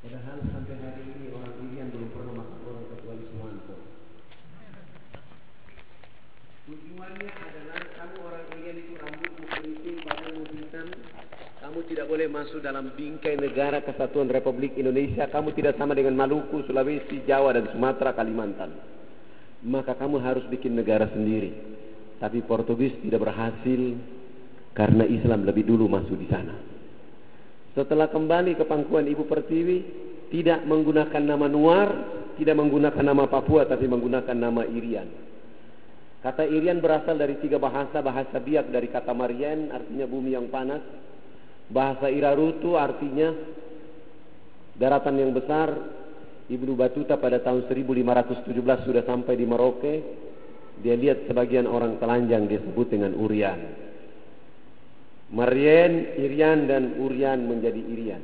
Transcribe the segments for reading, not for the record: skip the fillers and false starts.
Padahal sampai hari ini orang Irian belum pernah makan orang kecuali Sumanto. Tujuannya adalah kamu orang Irian itu rambutmu keriting, badanmu hitam. Kamu tidak boleh masuk dalam bingkai negara Kesatuan Republik Indonesia. Kamu tidak sama dengan Maluku, Sulawesi, Jawa, dan Sumatera, Kalimantan. Maka kamu harus bikin negara sendiri. Tapi Portugis tidak berhasil karena Islam lebih dulu masuk di sana. Setelah kembali ke pangkuan Ibu Pertiwi, tidak menggunakan nama Nuar, tidak menggunakan nama Papua, tapi menggunakan nama Irian. Kata Irian berasal dari 3 bahasa. Bahasa Biak dari kata Marien, artinya bumi yang panas. Bahasa Irarutu artinya daratan yang besar. Ibnu Batuta pada tahun 1517 sudah sampai di Merauke. Dia lihat sebagian orang telanjang, dia sebut dengan Urian. Marien, Irian, dan Urian menjadi Irian.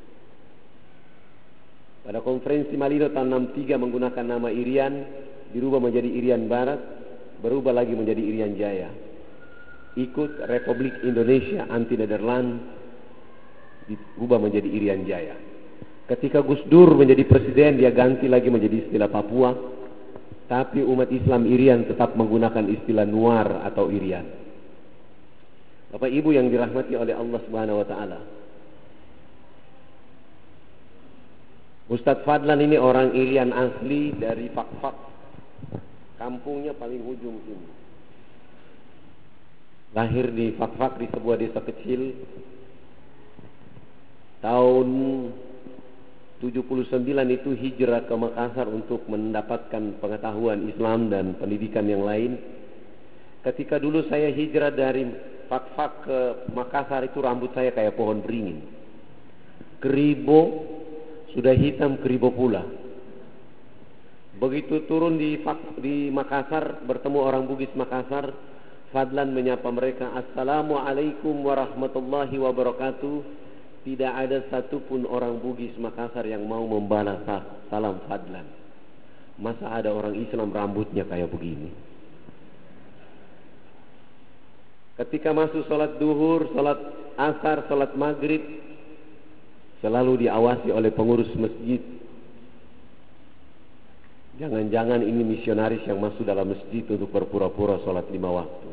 Pada konferensi Malino tahun 63 menggunakan nama Irian, dirubah menjadi Irian Barat, berubah lagi menjadi Irian Jaya. Ikut Republik Indonesia anti Nederland, dirubah menjadi Irian Jaya. Ketika Gus Dur menjadi presiden, dia ganti lagi menjadi istilah Papua, tapi umat Islam Irian tetap menggunakan istilah Nuar atau Irian. Bapak Ibu yang dirahmati oleh Allah Subhanahu wa taala. Ustadz Fadlan ini orang Irian asli dari Fakfak. Kampungnya paling ujung sini. Lahir di Fakfak di sebuah desa kecil. Tahun 79 itu hijrah ke Makassar untuk mendapatkan pengetahuan Islam dan pendidikan yang lain. Ketika dulu saya hijrah dari Fakfak ke Makassar itu rambut saya kayak pohon beringin. Keribo sudah hitam, keribo pula. Begitu turun di Makassar, bertemu orang Bugis Makassar, Fadlan menyapa mereka, Assalamualaikum warahmatullahi wabarakatuh. Tidak ada satupun orang Bugis Makassar yang mau membalas salam Fadlan. Masa ada orang Islam rambutnya kayak begini? Ketika masuk sholat duhur, sholat asar, sholat maghrib, selalu diawasi oleh pengurus masjid. Jangan-jangan ini misionaris yang masuk dalam masjid untuk berpura-pura sholat 5 waktu.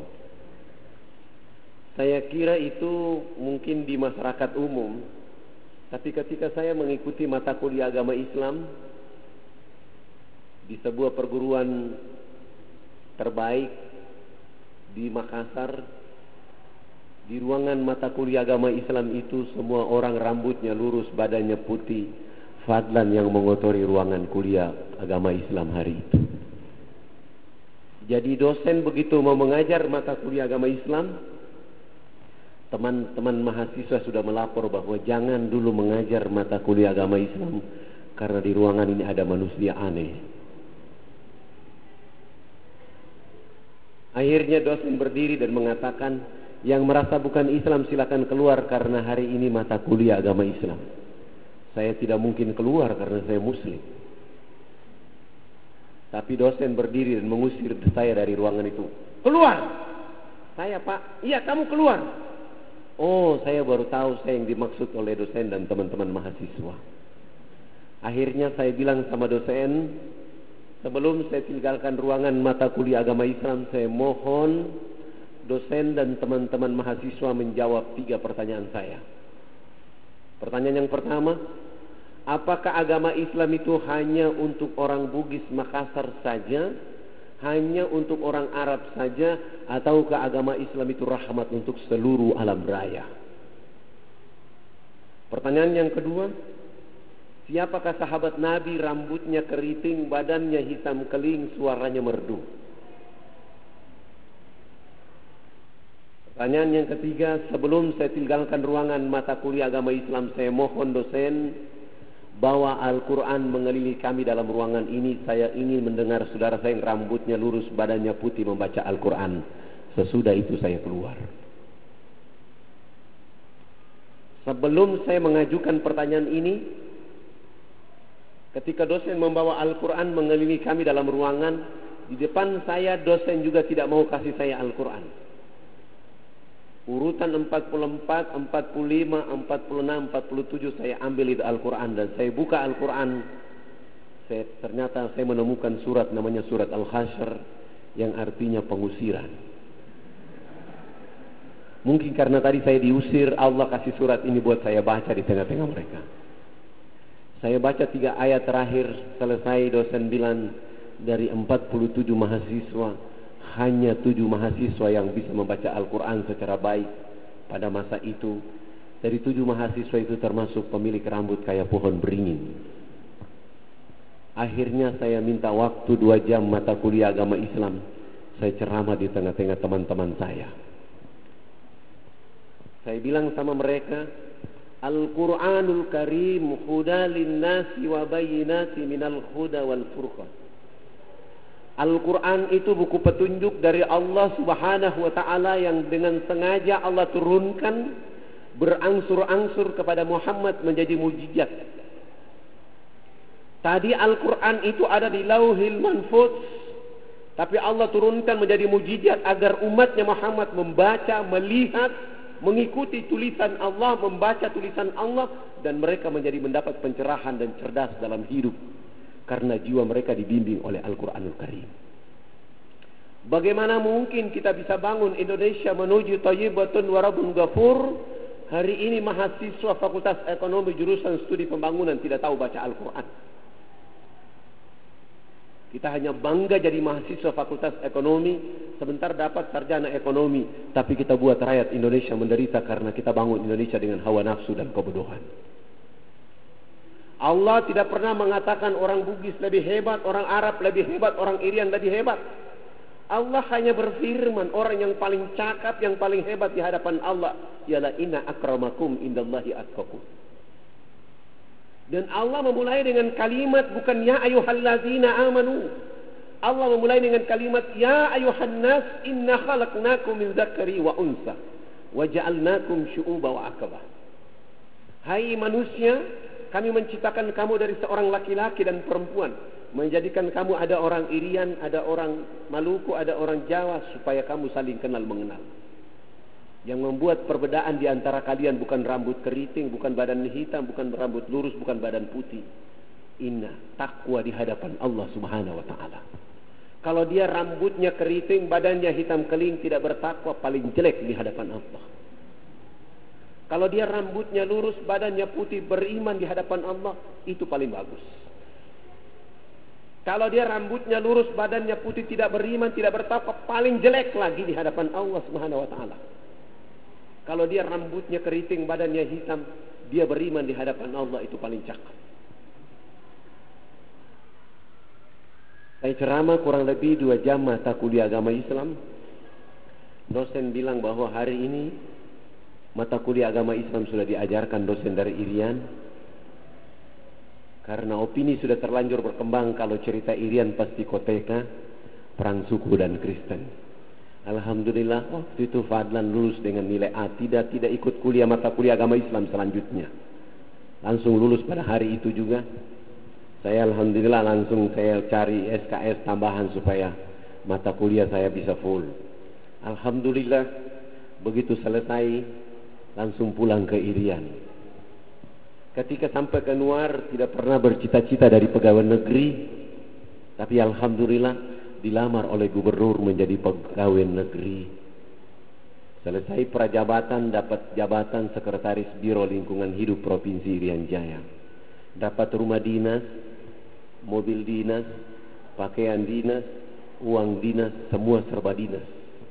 Saya kira itu mungkin di masyarakat umum. Tapi ketika saya mengikuti mata kuliah agama Islam di sebuah perguruan terbaik di Makassar, di ruangan mata kuliah agama Islam itu semua orang rambutnya lurus, badannya putih. Fadlan yang mengotori ruangan kuliah agama Islam hari itu. Jadi dosen begitu mau mengajar mata kuliah agama Islam, teman-teman mahasiswa sudah melapor bahwa jangan dulu mengajar mata kuliah agama Islam karena di ruangan ini ada manusia aneh. Akhirnya dosen berdiri dan mengatakan, yang merasa bukan Islam silakan keluar karena hari ini mata kuliah agama Islam. Saya tidak mungkin keluar karena saya Muslim. Tapi dosen berdiri dan mengusir saya dari ruangan itu. Keluar! Saya, Pak, iya kamu keluar. Oh, saya baru tahu saya yang dimaksud oleh dosen dan teman-teman mahasiswa. Akhirnya saya bilang sama dosen, sebelum saya tinggalkan ruangan mata kuliah agama Islam, saya mohon dosen dan teman-teman mahasiswa menjawab 3 pertanyaan saya. Pertanyaan yang pertama, apakah agama Islam itu hanya untuk orang Bugis Makassar saja, hanya untuk orang Arab saja, ataukah agama Islam itu rahmat untuk seluruh alam raya? Pertanyaan yang kedua, siapakah sahabat Nabi rambutnya keriting, badannya hitam keling, suaranya merdu? Pertanyaan yang ketiga, sebelum saya tinggalkan ruangan mata kuliah agama Islam, saya mohon dosen bawa Al-Quran mengelilingi kami dalam ruangan ini. Saya ingin mendengar saudara saya yang rambutnya lurus, badannya putih membaca Al-Quran. Sesudah itu saya keluar. Sebelum saya mengajukan pertanyaan ini, ketika dosen membawa Al-Quran mengelilingi kami dalam ruangan, di depan saya dosen juga tidak mau kasih saya Al-Quran. Urutan 44, 45, 46, 47 saya ambil itu Al-Quran, dan saya buka Al-Quran. Ternyata saya menemukan surat namanya surat Al-Hasyr yang artinya pengusiran. Mungkin karena tadi saya diusir, Allah kasih surat ini buat saya baca di tengah-tengah mereka. Saya baca 3 ayat terakhir, selesai dosen bilang dari 47 mahasiswa hanya 7 mahasiswa yang bisa membaca Al-Quran secara baik pada masa itu. Dari 7 mahasiswa itu termasuk pemilik rambut kayak pohon beringin. Akhirnya saya minta waktu 2 jam mata kuliah agama Islam. Saya ceramah di tengah-tengah teman-teman saya. Saya bilang sama mereka, Al-Quranul Karim huda linnasi wa bayyinati minal huda wal furqan. Al-Quran itu buku petunjuk dari Allah Subhanahu wa ta'ala yang dengan sengaja Allah turunkan berangsur-angsur kepada Muhammad menjadi mujizat. Tadi Al-Quran itu ada di Lauhil Mahfuz, tapi Allah turunkan menjadi mujizat agar umatnya Muhammad membaca, melihat, mengikuti tulisan Allah, membaca tulisan Allah, dan mereka mendapat pencerahan dan cerdas dalam hidup. Karena jiwa mereka dibimbing oleh Al-Quranul Karim. Bagaimana mungkin kita bisa bangun Indonesia menuju Thayyibatun wa Rabbun Ghafur? Hari ini mahasiswa Fakultas Ekonomi jurusan studi pembangunan tidak tahu baca Al-Quran. Kita hanya bangga jadi mahasiswa Fakultas Ekonomi, sebentar dapat sarjana ekonomi, tapi kita buat rakyat Indonesia menderita karena kita bangun Indonesia dengan hawa nafsu dan kebodohan. Allah tidak pernah mengatakan orang Bugis lebih hebat, orang Arab lebih hebat, orang Irian lebih hebat. Allah hanya berfirman, orang yang paling cakap, yang paling hebat di hadapan Allah ialah inna akramakum indallahi atqakum. Dan Allah memulai dengan kalimat bukan ya ayyuhallazina amanu. Allah memulai dengan kalimat ya ayyuhan nas inna khalaqnakum min dzakari wa unsa wa ja'alnakum syu'uba wa aqaba. Hai manusia, kami menciptakan kamu dari seorang laki-laki dan perempuan, menjadikan kamu ada orang Irian, ada orang Maluku, ada orang Jawa, supaya kamu saling kenal mengenal. Yang membuat perbedaan di antara kalian bukan rambut keriting, bukan badan hitam, bukan rambut lurus, bukan badan putih. Inna, takwa di hadapan Allah Subhanahu wa ta'ala. Kalau dia rambutnya keriting, badannya hitam keling, tidak bertakwa, paling jelek di hadapan Allah. Kalau dia rambutnya lurus, badannya putih, beriman di hadapan Allah, itu paling bagus. Kalau dia rambutnya lurus, badannya putih, tidak beriman, tidak bertakwa, paling jelek lagi di hadapan Allah Subhanahu wa ta'ala. Kalau dia rambutnya keriting, badannya hitam, dia beriman di hadapan Allah, itu paling cakap. Saya ceramah kurang lebih 2 jam mata kuliah agama Islam. Dosen bilang bahwa hari ini mata kuliah agama Islam sudah diajarkan dosen dari Irian. Karena opini sudah terlanjur berkembang kalau cerita Irian pasti koteka, perang suku dan Kristen. Alhamdulillah waktu itu Fadlan lulus dengan nilai A, tidak ikut kuliah mata kuliah agama Islam selanjutnya. Langsung lulus pada hari itu juga. Saya alhamdulillah langsung saya cari SKS tambahan supaya mata kuliah saya bisa full. Alhamdulillah begitu selesai langsung pulang ke Irian. Ketika sampai ke Nuar tidak pernah bercita-cita dari pegawai negeri, tapi alhamdulillah dilamar oleh gubernur menjadi pegawai negeri. Selesai prajabatan dapat jabatan sekretaris Biro Lingkungan Hidup Provinsi Irian Jaya. Dapat rumah dinas, mobil dinas, pakaian dinas, uang dinas, semua serba dinas.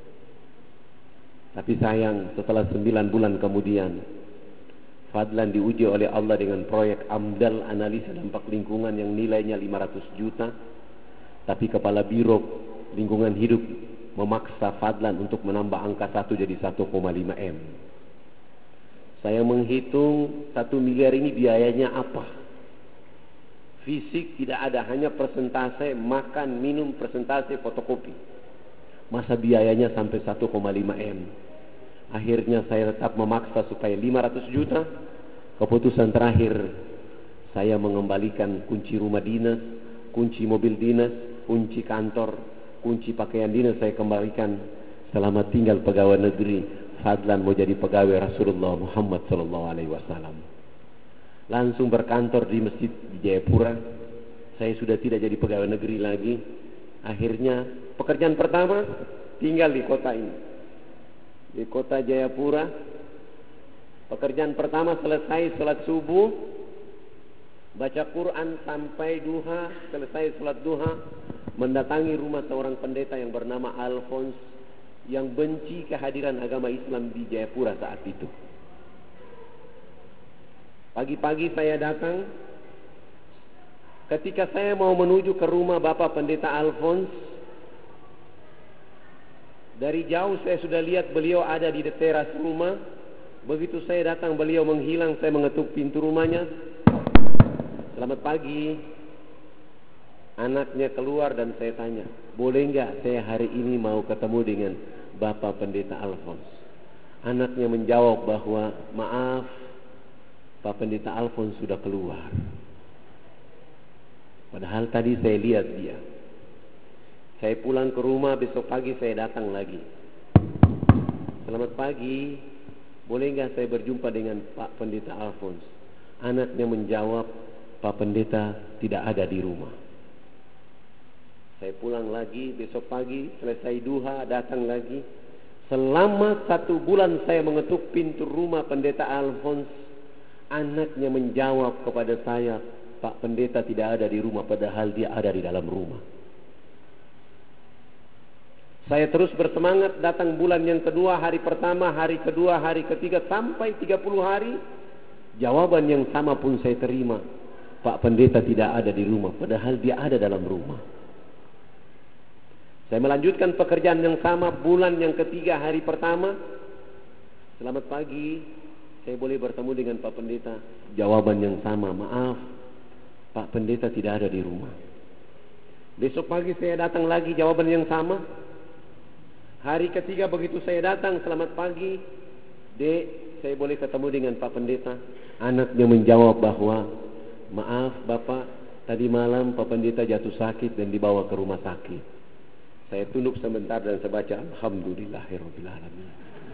Tapi sayang setelah 9 bulan kemudian Fadlan diuji oleh Allah dengan proyek AMDAL, analisa dampak lingkungan, yang nilainya 500 juta. Tapi kepala Biro Lingkungan Hidup memaksa Fadlan untuk menambah angka 1 jadi 1,5 M. Saya menghitung 1 miliar ini biayanya apa? Fisik tidak ada, hanya persentase makan, minum, persentase fotokopi. Masa biayanya sampai 1,5 M? Akhirnya saya tetap memaksa supaya 500 juta. Keputusan terakhir, saya mengembalikan kunci rumah dinas, kunci mobil dinas, kunci kantor, kunci pakaian dinas saya kembalikan. Selama tinggal pegawai negeri, Fadlan mau jadi pegawai Rasulullah Muhammad SAW. Langsung berkantor di masjid di Jayapura. Saya sudah tidak jadi pegawai negeri lagi. Akhirnya pekerjaan pertama tinggal di kota ini, di kota Jayapura. Pekerjaan pertama selesai salat subuh, baca Quran sampai duha. Selesai salat duha, mendatangi rumah seorang pendeta yang bernama Alphonse, yang benci kehadiran agama Islam di Jayapura saat itu. Pagi-pagi saya datang. Ketika saya mau menuju ke rumah Bapak Pendeta Alphonse, dari jauh saya sudah lihat beliau ada di teras rumah. Begitu saya datang, beliau menghilang. Saya mengetuk pintu rumahnya. Selamat pagi. Anaknya keluar dan saya tanya, boleh enggak saya hari ini mau ketemu dengan Bapak Pendeta Alphonse? Anaknya menjawab bahwa maaf, Pak Pendeta Alphonse sudah keluar. Padahal tadi saya lihat dia. Saya pulang ke rumah, besok pagi saya datang lagi. Selamat pagi, boleh enggak saya berjumpa dengan Pak Pendeta Alphonse? Anaknya menjawab, Pak Pendeta tidak ada di rumah. Saya pulang lagi, besok pagi selesai duha datang lagi. Selama 1 bulan saya mengetuk pintu rumah Pendeta Alphonse. Anaknya menjawab kepada saya, Pak Pendeta tidak ada di rumah, padahal dia ada di dalam rumah. Saya terus bersemangat, datang bulan yang kedua, hari pertama, hari kedua, hari ketiga, sampai 30 hari. Jawaban yang sama pun saya terima, Pak Pendeta tidak ada di rumah, padahal dia ada dalam rumah. Saya melanjutkan pekerjaan yang sama, bulan yang ketiga, hari pertama. Selamat pagi, saya boleh bertemu dengan Pak Pendeta? Jawaban yang sama, maaf, Pak Pendeta tidak ada di rumah. Besok pagi saya datang lagi, jawaban yang sama. Hari ketiga begitu saya datang, selamat pagi, Dek, saya boleh ketemu dengan Pak Pendeta? Anaknya menjawab bahwa, maaf Bapak, tadi malam Pak Pendeta jatuh sakit dan dibawa ke rumah sakit. Saya tunduk sebentar dan saya baca, Alhamdulillahirrahmanirrahim.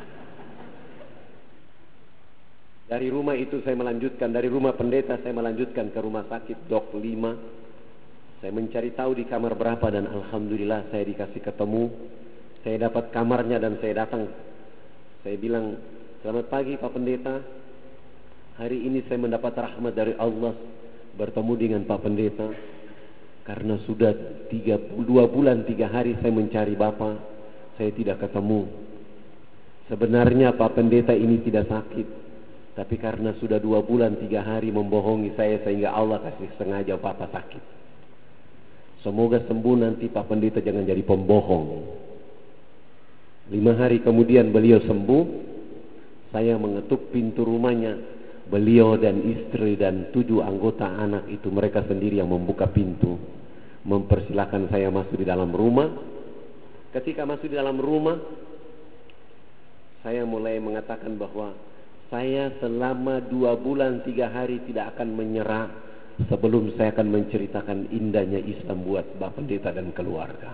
Dari rumah itu saya melanjutkan, dari rumah pendeta saya melanjutkan ke rumah sakit Dok 5. Saya mencari tahu di kamar berapa dan alhamdulillah saya dikasih ketemu. Saya dapat kamarnya dan saya datang. Saya bilang, selamat pagi Pak Pendeta. Hari ini saya mendapat rahmat dari Allah bertemu dengan Pak Pendeta. Karena sudah 2 bulan 3 hari saya mencari Bapak, saya tidak ketemu. Sebenarnya Pak Pendeta ini tidak sakit. Tapi karena sudah 2 bulan 3 hari membohongi saya, sehingga Allah kasih sengaja Bapak sakit. Semoga sembuh nanti Pak Pendeta, jangan jadi pembohong. 5 hari kemudian beliau sembuh. Saya mengetuk pintu rumahnya. Beliau dan istri dan 7 anggota anak itu, mereka sendiri yang membuka pintu, mempersilahkan saya masuk di dalam rumah. Ketika masuk di dalam rumah, saya mulai mengatakan bahwa saya selama 2 bulan 3 hari tidak akan menyerah sebelum saya akan menceritakan indahnya Islam buat Bapak Pendeta dan keluarga.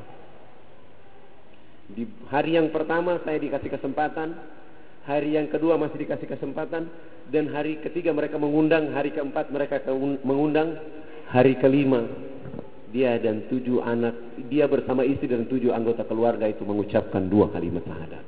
Di hari yang pertama saya dikasih kesempatan, hari yang kedua masih dikasih kesempatan, dan hari ketiga mereka mengundang, hari keempat mereka mengundang, hari kelima dia dan 7 anak, dia bersama istri dan 7 anggota keluarga itu mengucapkan 2 kalimat syahadat.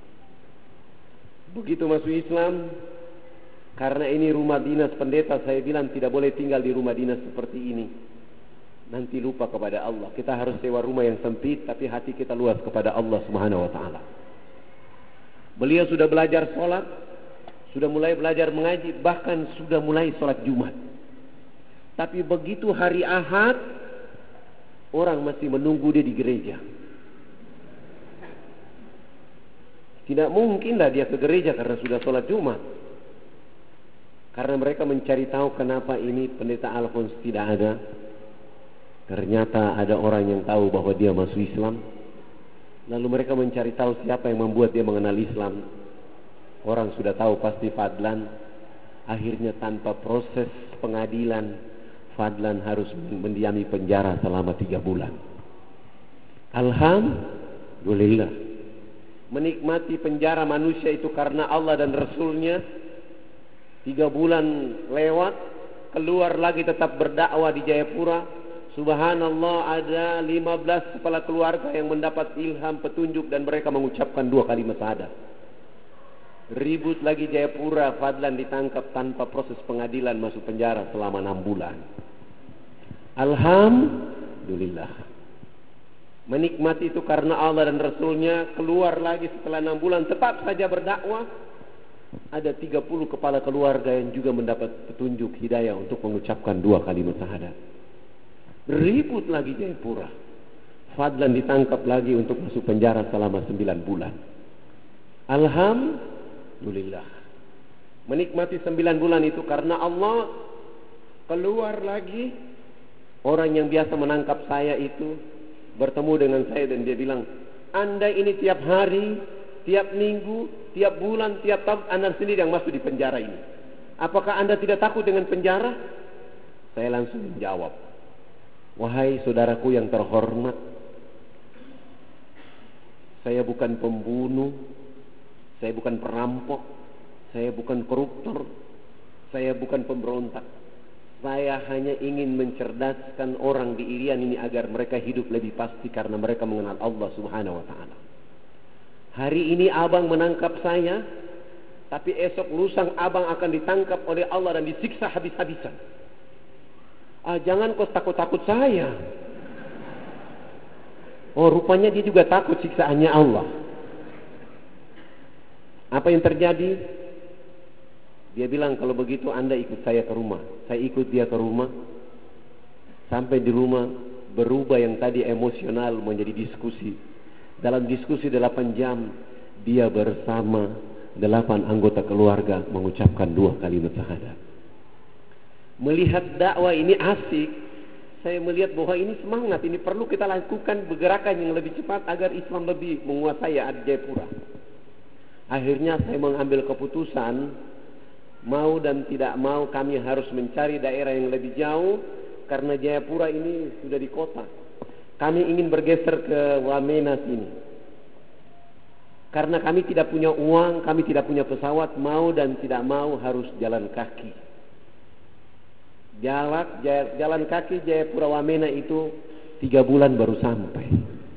Begitu masuk Islam, karena ini rumah dinas pendeta, saya bilang tidak boleh tinggal di rumah dinas seperti ini. Nanti lupa kepada Allah. Kita harus sewa rumah yang sempit, tapi hati kita luas kepada Allah Subhanahu wa Ta'ala. Beliau sudah belajar sholat, sudah mulai belajar mengaji, bahkan sudah mulai sholat Jumat. Tapi begitu hari Ahad, orang masih menunggu dia di gereja. Tidak mungkinlah dia ke gereja karena sudah sholat Jumat. Karena mereka mencari tahu kenapa ini Pendeta Alphonse tidak ada. Ternyata ada orang yang tahu bahwa dia masuk Islam. Lalu mereka mencari tahu siapa yang membuat dia mengenal Islam. Orang sudah tahu pasti Fadlan. Akhirnya tanpa proses pengadilan, Fadlan harus mendiami penjara selama 3 bulan. Alhamdulillah. menikmati penjara manusia itu karena Allah dan Rasulnya. 3 bulan lewat, keluar lagi tetap berdakwah di Jayapura. Subhanallah, ada 15 kepala keluarga yang mendapat ilham, petunjuk, dan mereka mengucapkan 2 kalimat syahadat. Ribut lagi Jayapura, Fadlan ditangkap tanpa proses pengadilan, masuk penjara selama 6 bulan. Alhamdulillah. Menikmati itu karena Allah dan Rasulnya, keluar lagi setelah 6 bulan, tetap saja berdakwah. Ada 30 kepala keluarga yang juga mendapat petunjuk hidayah untuk mengucapkan 2 kalimat syahadat. Ribut lagi Jayapura, Fadlan ditangkap lagi untuk masuk penjara selama 9 bulan. Alhamdulillah. Menikmati 9 bulan itu karena Allah. Keluar lagi, orang yang biasa menangkap saya itu bertemu dengan saya dan dia bilang, Anda ini tiap hari, tiap minggu, tiap bulan, tiap tahun Anda sendiri yang masuk di penjara ini. Apakah Anda tidak takut dengan penjara? Saya langsung menjawab, wahai saudaraku yang terhormat, saya bukan pembunuh, saya bukan perampok, saya bukan koruptor, saya bukan pemberontak. Saya hanya ingin mencerdaskan orang di Irian ini agar mereka hidup lebih pasti karena mereka mengenal Allah Subhanahu wa ta'ala. Hari ini abang menangkap saya, tapi esok lusa abang akan ditangkap oleh Allah dan disiksa habis-habisan. Jangan kau takut-takut saya. Oh, rupanya dia juga takut siksaannya Allah. Apa yang terjadi? Dia bilang, kalau begitu Anda ikut saya ke rumah. Saya ikut dia ke rumah. Sampai di rumah, berubah yang tadi emosional menjadi diskusi. Dalam diskusi 8 jam, dia bersama 8 anggota keluarga mengucapkan 2 kalimat syahadat. Melihat dakwah ini asik, saya melihat bahwa ini semangat, ini perlu kita lakukan pergerakan yang lebih cepat agar Islam lebih menguasai Jayapura. Akhirnya saya mengambil keputusan, mau dan tidak mau kami harus mencari daerah yang lebih jauh karena Jayapura ini sudah di kota. Kami ingin bergeser ke Wamena sini. Karena kami tidak punya uang, kami tidak punya pesawat, mau dan tidak mau harus jalan kaki. Jalan kaki Jayapura Wamena itu 3 bulan baru sampai.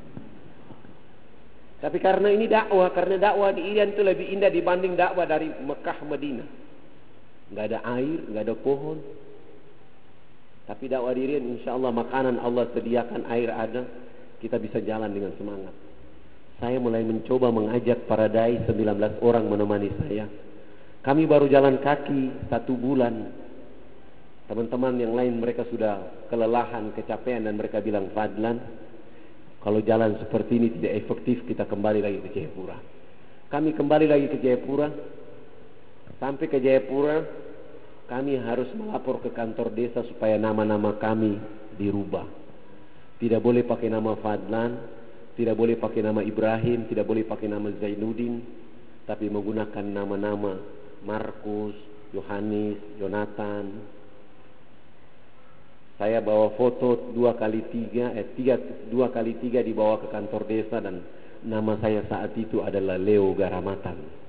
Tapi karena ini dakwah, karena dakwah di Irian itu lebih indah dibanding dakwah dari Mekah Madinah. Nggak ada air, nggak ada pohon. Tapi dakwah di Irian insya Allah makanan Allah sediakan, air ada, kita bisa jalan dengan semangat. Saya mulai mencoba mengajak para dai, 19 orang menemani saya. Kami baru jalan kaki 1 bulan. Teman-teman yang lain mereka sudah kelelahan, kecapean, dan mereka bilang, Fadlan, kalau jalan seperti ini tidak efektif, kita kembali lagi ke Jayapura. Kami kembali lagi ke Jayapura. Sampai ke Jayapura, kami harus melapor ke kantor desa supaya nama-nama kami dirubah. Tidak boleh pakai nama Fadlan, tidak boleh pakai nama Ibrahim, tidak boleh pakai nama Zainuddin, tapi menggunakan nama-nama Markus, Yohanes, Jonathan. Saya bawa foto 2x3 dibawa ke kantor desa dan nama saya saat itu adalah Leo Garamatan.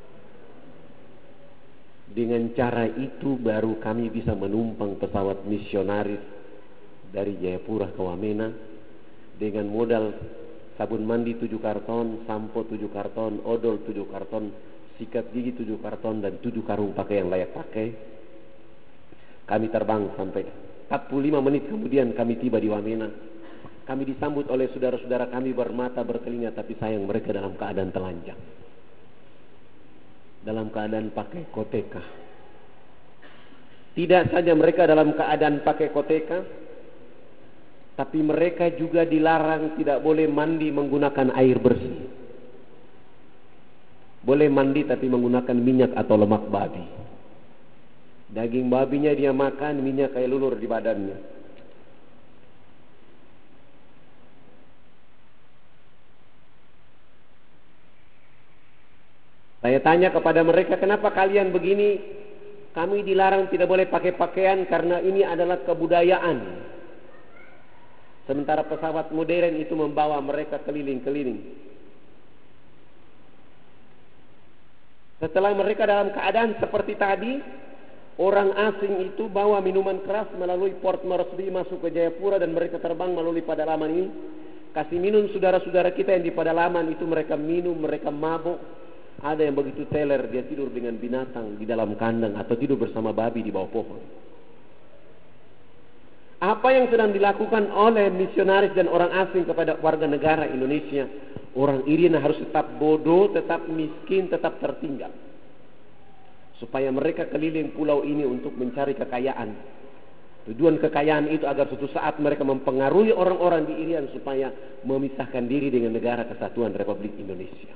Dengan cara itu baru kami bisa menumpang pesawat misionaris dari Jayapura ke Wamena dengan modal sabun mandi 7 karton, sampo 7 karton, odol 7 karton, sikat gigi 7 karton, dan 7 karung pakaian layak pakai. Kami terbang sampai 45 menit kemudian kami tiba di Wamena. Kami disambut oleh saudara-saudara kami bermata bertelinga, tapi sayang mereka dalam keadaan telanjang, dalam keadaan pakai koteka. Tidak saja mereka dalam keadaan pakai koteka, tapi mereka juga dilarang tidak boleh mandi menggunakan air bersih. Boleh mandi tapi menggunakan minyak atau lemak babi. Daging babinya dia makan, minyak kayak lulur di badannya. Saya tanya kepada mereka, kenapa kalian begini? Kami dilarang tidak boleh pakai pakaian karena ini adalah kebudayaan. Sementara pesawat modern itu membawa mereka keliling-keliling. Setelah mereka dalam keadaan seperti tadi, orang asing itu bawa minuman keras melalui Port Moresby masuk ke Jayapura dan mereka terbang melalui pedalaman ini. Kasih minum saudara-saudara kita yang di pedalaman itu, mereka minum, mereka mabuk. Ada yang begitu teler, dia tidur dengan binatang di dalam kandang atau tidur bersama babi di bawah pohon. Apa yang sedang dilakukan oleh misionaris dan orang asing kepada warga negara Indonesia, orang Irian harus tetap bodoh, tetap miskin, tetap tertinggal. Supaya mereka keliling pulau ini untuk mencari kekayaan. Tujuan kekayaan itu agar suatu saat mereka mempengaruhi orang-orang di Irian supaya memisahkan diri dengan negara kesatuan Republik Indonesia.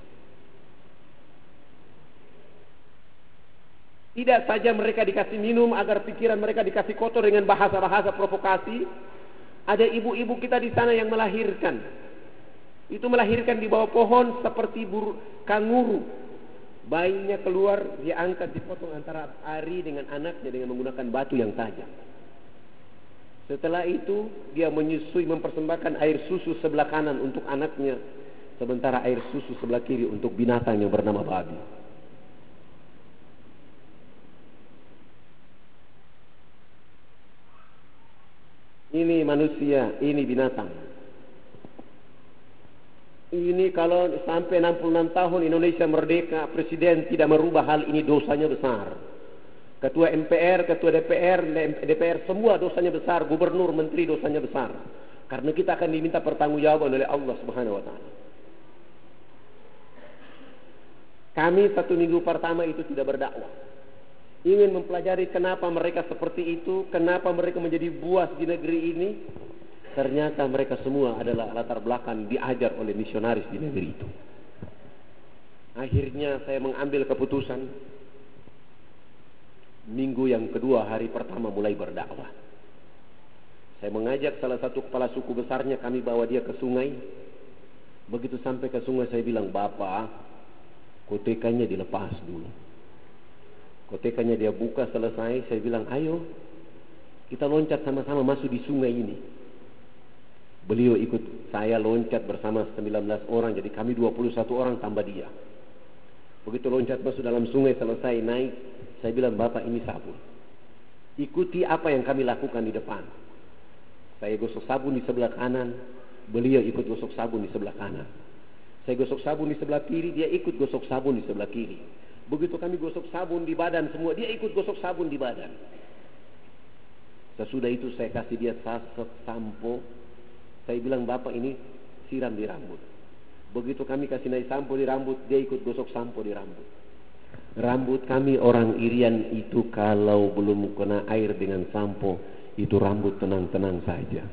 Tidak saja mereka dikasih minum agar pikiran mereka dikasih kotor dengan bahasa-bahasa provokasi. Ada ibu-ibu kita di sana yang melahirkan. Itu melahirkan di bawah pohon seperti kanguru. Bayinya keluar, dia angkat, dipotong antara ari dengan anaknya dengan menggunakan batu yang tajam. Setelah itu dia menyusui, mempersembahkan air susu sebelah kanan untuk anaknya, sementara air susu sebelah kiri untuk binatang yang bernama babi. Ini manusia, ini binatang. Ini kalau sampai 66 tahun Indonesia merdeka, presiden tidak merubah hal ini, dosanya besar. Ketua MPR, ketua DPR semua dosanya besar, gubernur, menteri dosanya besar. Karena kita akan diminta pertanggungjawaban oleh Allah Subhanahu wa taala. Kami 1 minggu pertama itu tidak berdakwah. Ingin mempelajari kenapa mereka seperti itu, kenapa mereka menjadi buas di negeri ini. Ternyata mereka semua adalah latar belakang diajar oleh misionaris di negeri itu. Akhirnya saya mengambil keputusan, minggu yang kedua, hari pertama mulai berdakwah. Saya mengajak salah satu kepala suku besarnya, kami bawa dia ke sungai. Begitu sampai ke sungai saya bilang, "Bapak, kotekanya dilepas dulu." Kotekanya dia buka selesai, saya bilang, "Ayo kita loncat sama-sama masuk di sungai ini." Beliau ikut saya loncat bersama 19 orang, jadi kami 21 orang tambah dia. Begitu loncat masuk dalam sungai selesai naik, saya bilang, "Bapak, ini sabun. Ikuti apa yang kami lakukan di depan." Saya gosok sabun di sebelah kanan, beliau ikut gosok sabun di sebelah kanan. Saya gosok sabun di sebelah kiri, dia ikut gosok sabun di sebelah kiri. Begitu kami gosok sabun di badan semua, dia ikut gosok sabun di badan. Sesudah itu saya kasih dia sampo. Saya bilang, "Bapak, ini siram di rambut." Begitu kami kasih naik sampo di rambut, dia ikut gosok sampo di rambut. Rambut kami orang Irian itu kalau belum kena air dengan sampo, itu rambut tenang-tenang saja.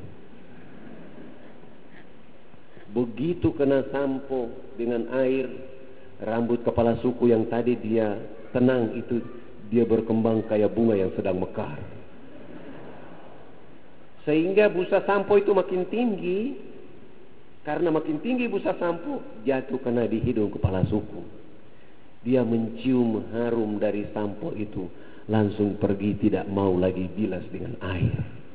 Begitu kena sampo dengan air, rambut kepala suku yang tadi dia tenang itu dia berkembang kayak bunga yang sedang mekar. Sehingga busa sampo itu makin tinggi. Karena makin tinggi busa sampo, jatuh kena di hidung kepala suku. Dia mencium harum dari sampo itu, langsung pergi, tidak mau lagi bilas dengan air.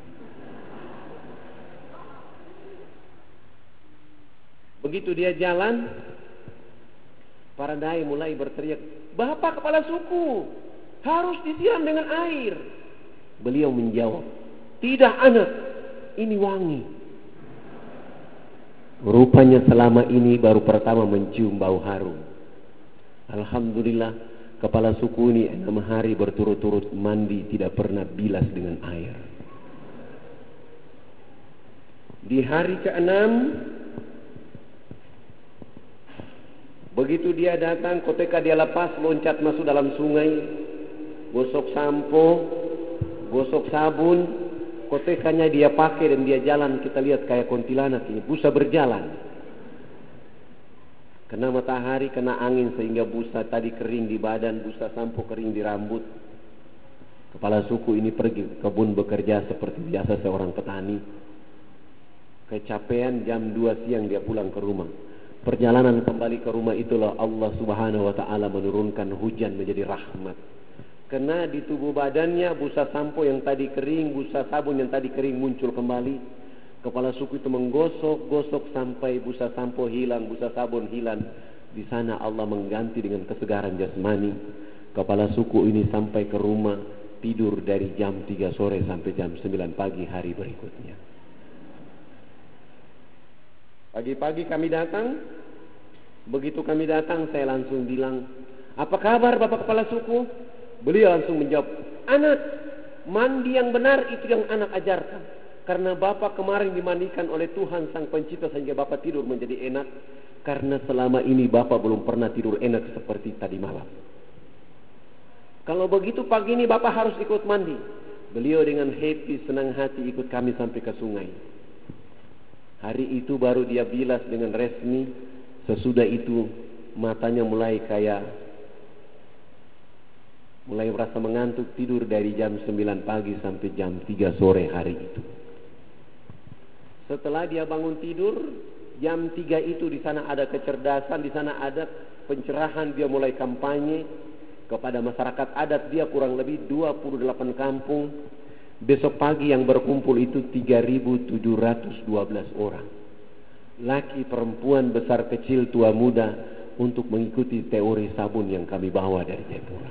Begitu dia jalan, para dai mulai berteriak, "Bapak kepala suku, harus disiram dengan air." Beliau menjawab, "Tidak anak, ini wangi." Rupanya selama ini baru pertama mencium bau harum. Alhamdulillah, kepala suku ini 6 hari berturut-turut mandi, tidak pernah bilas dengan air. Di hari ke-6, begitu dia datang, ketika dia lepas, loncat masuk dalam sungai, gosok sampo, gosok sabun, kotekanya dia pakai dan dia jalan, kita lihat kayak kuntilanak ini, busa berjalan. Kena matahari, kena angin sehingga busa tadi kering di badan, busa sampo kering di rambut. Kepala suku ini pergi ke kebun bekerja seperti biasa seorang petani. Kecapean, jam 2 siang dia pulang ke rumah. Perjalanan kembali ke rumah itulah Allah Subhanahu wa taala menurunkan hujan menjadi rahmat. Kena di tubuh badannya, busa sampo yang tadi kering, busa sabun yang tadi kering muncul kembali. Kepala suku itu menggosok-gosok sampai busa sampo hilang, busa sabun hilang. Di sana Allah mengganti dengan kesegaran jasmani. Kepala suku ini sampai ke rumah tidur dari jam 3 sore sampai jam 9 pagi hari berikutnya. Pagi-pagi kami datang. Begitu kami datang, saya langsung bilang, "Apa kabar Bapak Kepala Suku?" Beliau langsung menjawab, "Anak, mandi yang benar itu yang anak ajarkan. Karena Bapak kemarin dimandikan oleh Tuhan Sang Pencipta sehingga Bapak tidur menjadi enak. Karena selama ini Bapak belum pernah tidur enak seperti tadi malam. Kalau begitu pagi ini Bapak harus ikut mandi." Beliau dengan happy, senang hati ikut kami sampai ke sungai. Hari itu baru dia bilas dengan resmi. Sesudah itu matanya mulai merasa mengantuk, tidur dari jam 9 pagi sampai jam 3 sore hari itu. Setelah dia bangun tidur, jam 3 itu di sana ada kecerdasan, di sana ada pencerahan, dia mulai kampanye kepada masyarakat adat dia kurang lebih 28 kampung. Besok pagi yang berkumpul itu 3.712 orang. Laki, perempuan, besar, kecil, tua, muda untuk mengikuti teori sabun yang kami bawa dari Jayapura.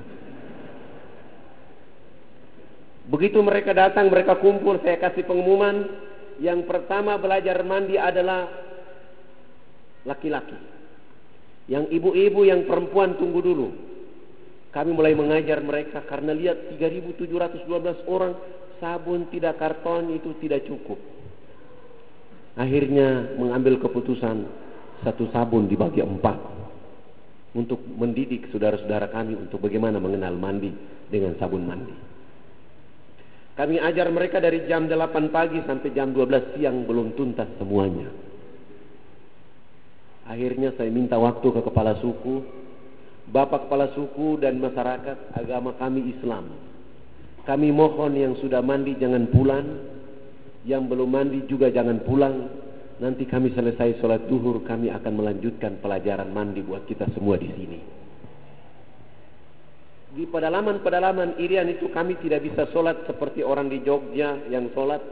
Begitu mereka datang, mereka kumpul, saya kasih pengumuman. Yang pertama belajar mandi adalah laki-laki. Yang ibu-ibu, yang perempuan tunggu dulu. Kami mulai mengajar mereka karena lihat 3.712 orang, sabun tidak karton itu tidak cukup. Akhirnya mengambil keputusan satu sabun dibagi 4 untuk mendidik saudara-saudara kami untuk bagaimana mengenal mandi dengan sabun mandi. Kami ajar mereka dari jam 8 pagi sampai jam 12 siang belum tuntas semuanya. Akhirnya saya minta waktu ke kepala suku, Bapak Kepala Suku dan masyarakat, agama kami Islam. Kami mohon yang sudah mandi jangan pulang, yang belum mandi juga jangan pulang. Nanti kami selesai sholat duhur, kami akan melanjutkan pelajaran mandi buat kita semua di sini. Di pedalaman-pedalaman Irian itu kami tidak bisa sholat seperti orang di Jogja yang sholat.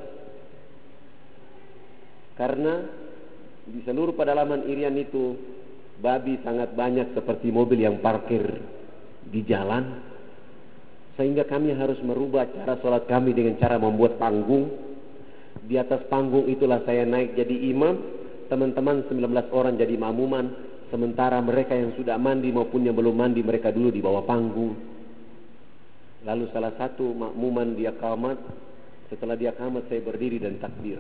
Karena di seluruh pedalaman Irian itu babi sangat banyak seperti mobil yang parkir di jalan. Sehingga kami harus merubah cara sholat kami dengan cara membuat panggung. Di atas panggung itulah saya naik jadi imam, teman-teman 19 orang jadi makmuman, sementara mereka yang sudah mandi maupun yang belum mandi mereka dulu di bawah panggung. Lalu salah satu makmuman dia qamat, setelah dia qamat saya berdiri dan takbir.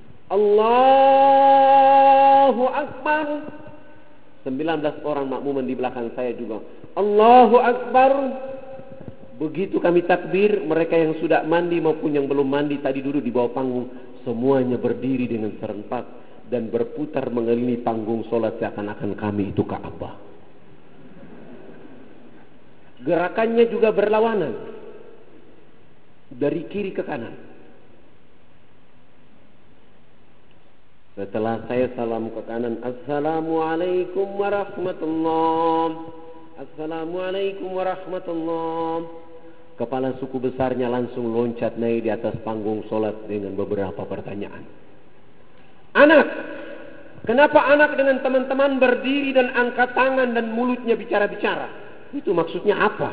Allahu Akbar. 19 orang makmuman di belakang saya juga Allahu Akbar. Begitu kami takbir, mereka yang sudah mandi maupun yang belum mandi tadi duduk di bawah panggung, semuanya berdiri dengan serentak dan berputar mengelilingi panggung solat seakan-akan kami itu Ka'bah. Gerakannya juga berlawanan dari kiri ke kanan. Setelah saya salam ke kanan, Assalamualaikum warahmatullahi, Assalamualaikum warahmatullahi. Kepala suku besarnya langsung loncat naik di atas panggung solat dengan beberapa pertanyaan. Anak, kenapa anak dengan teman-teman berdiri dan angkat tangan dan mulutnya bicara-bicara? Itu maksudnya apa?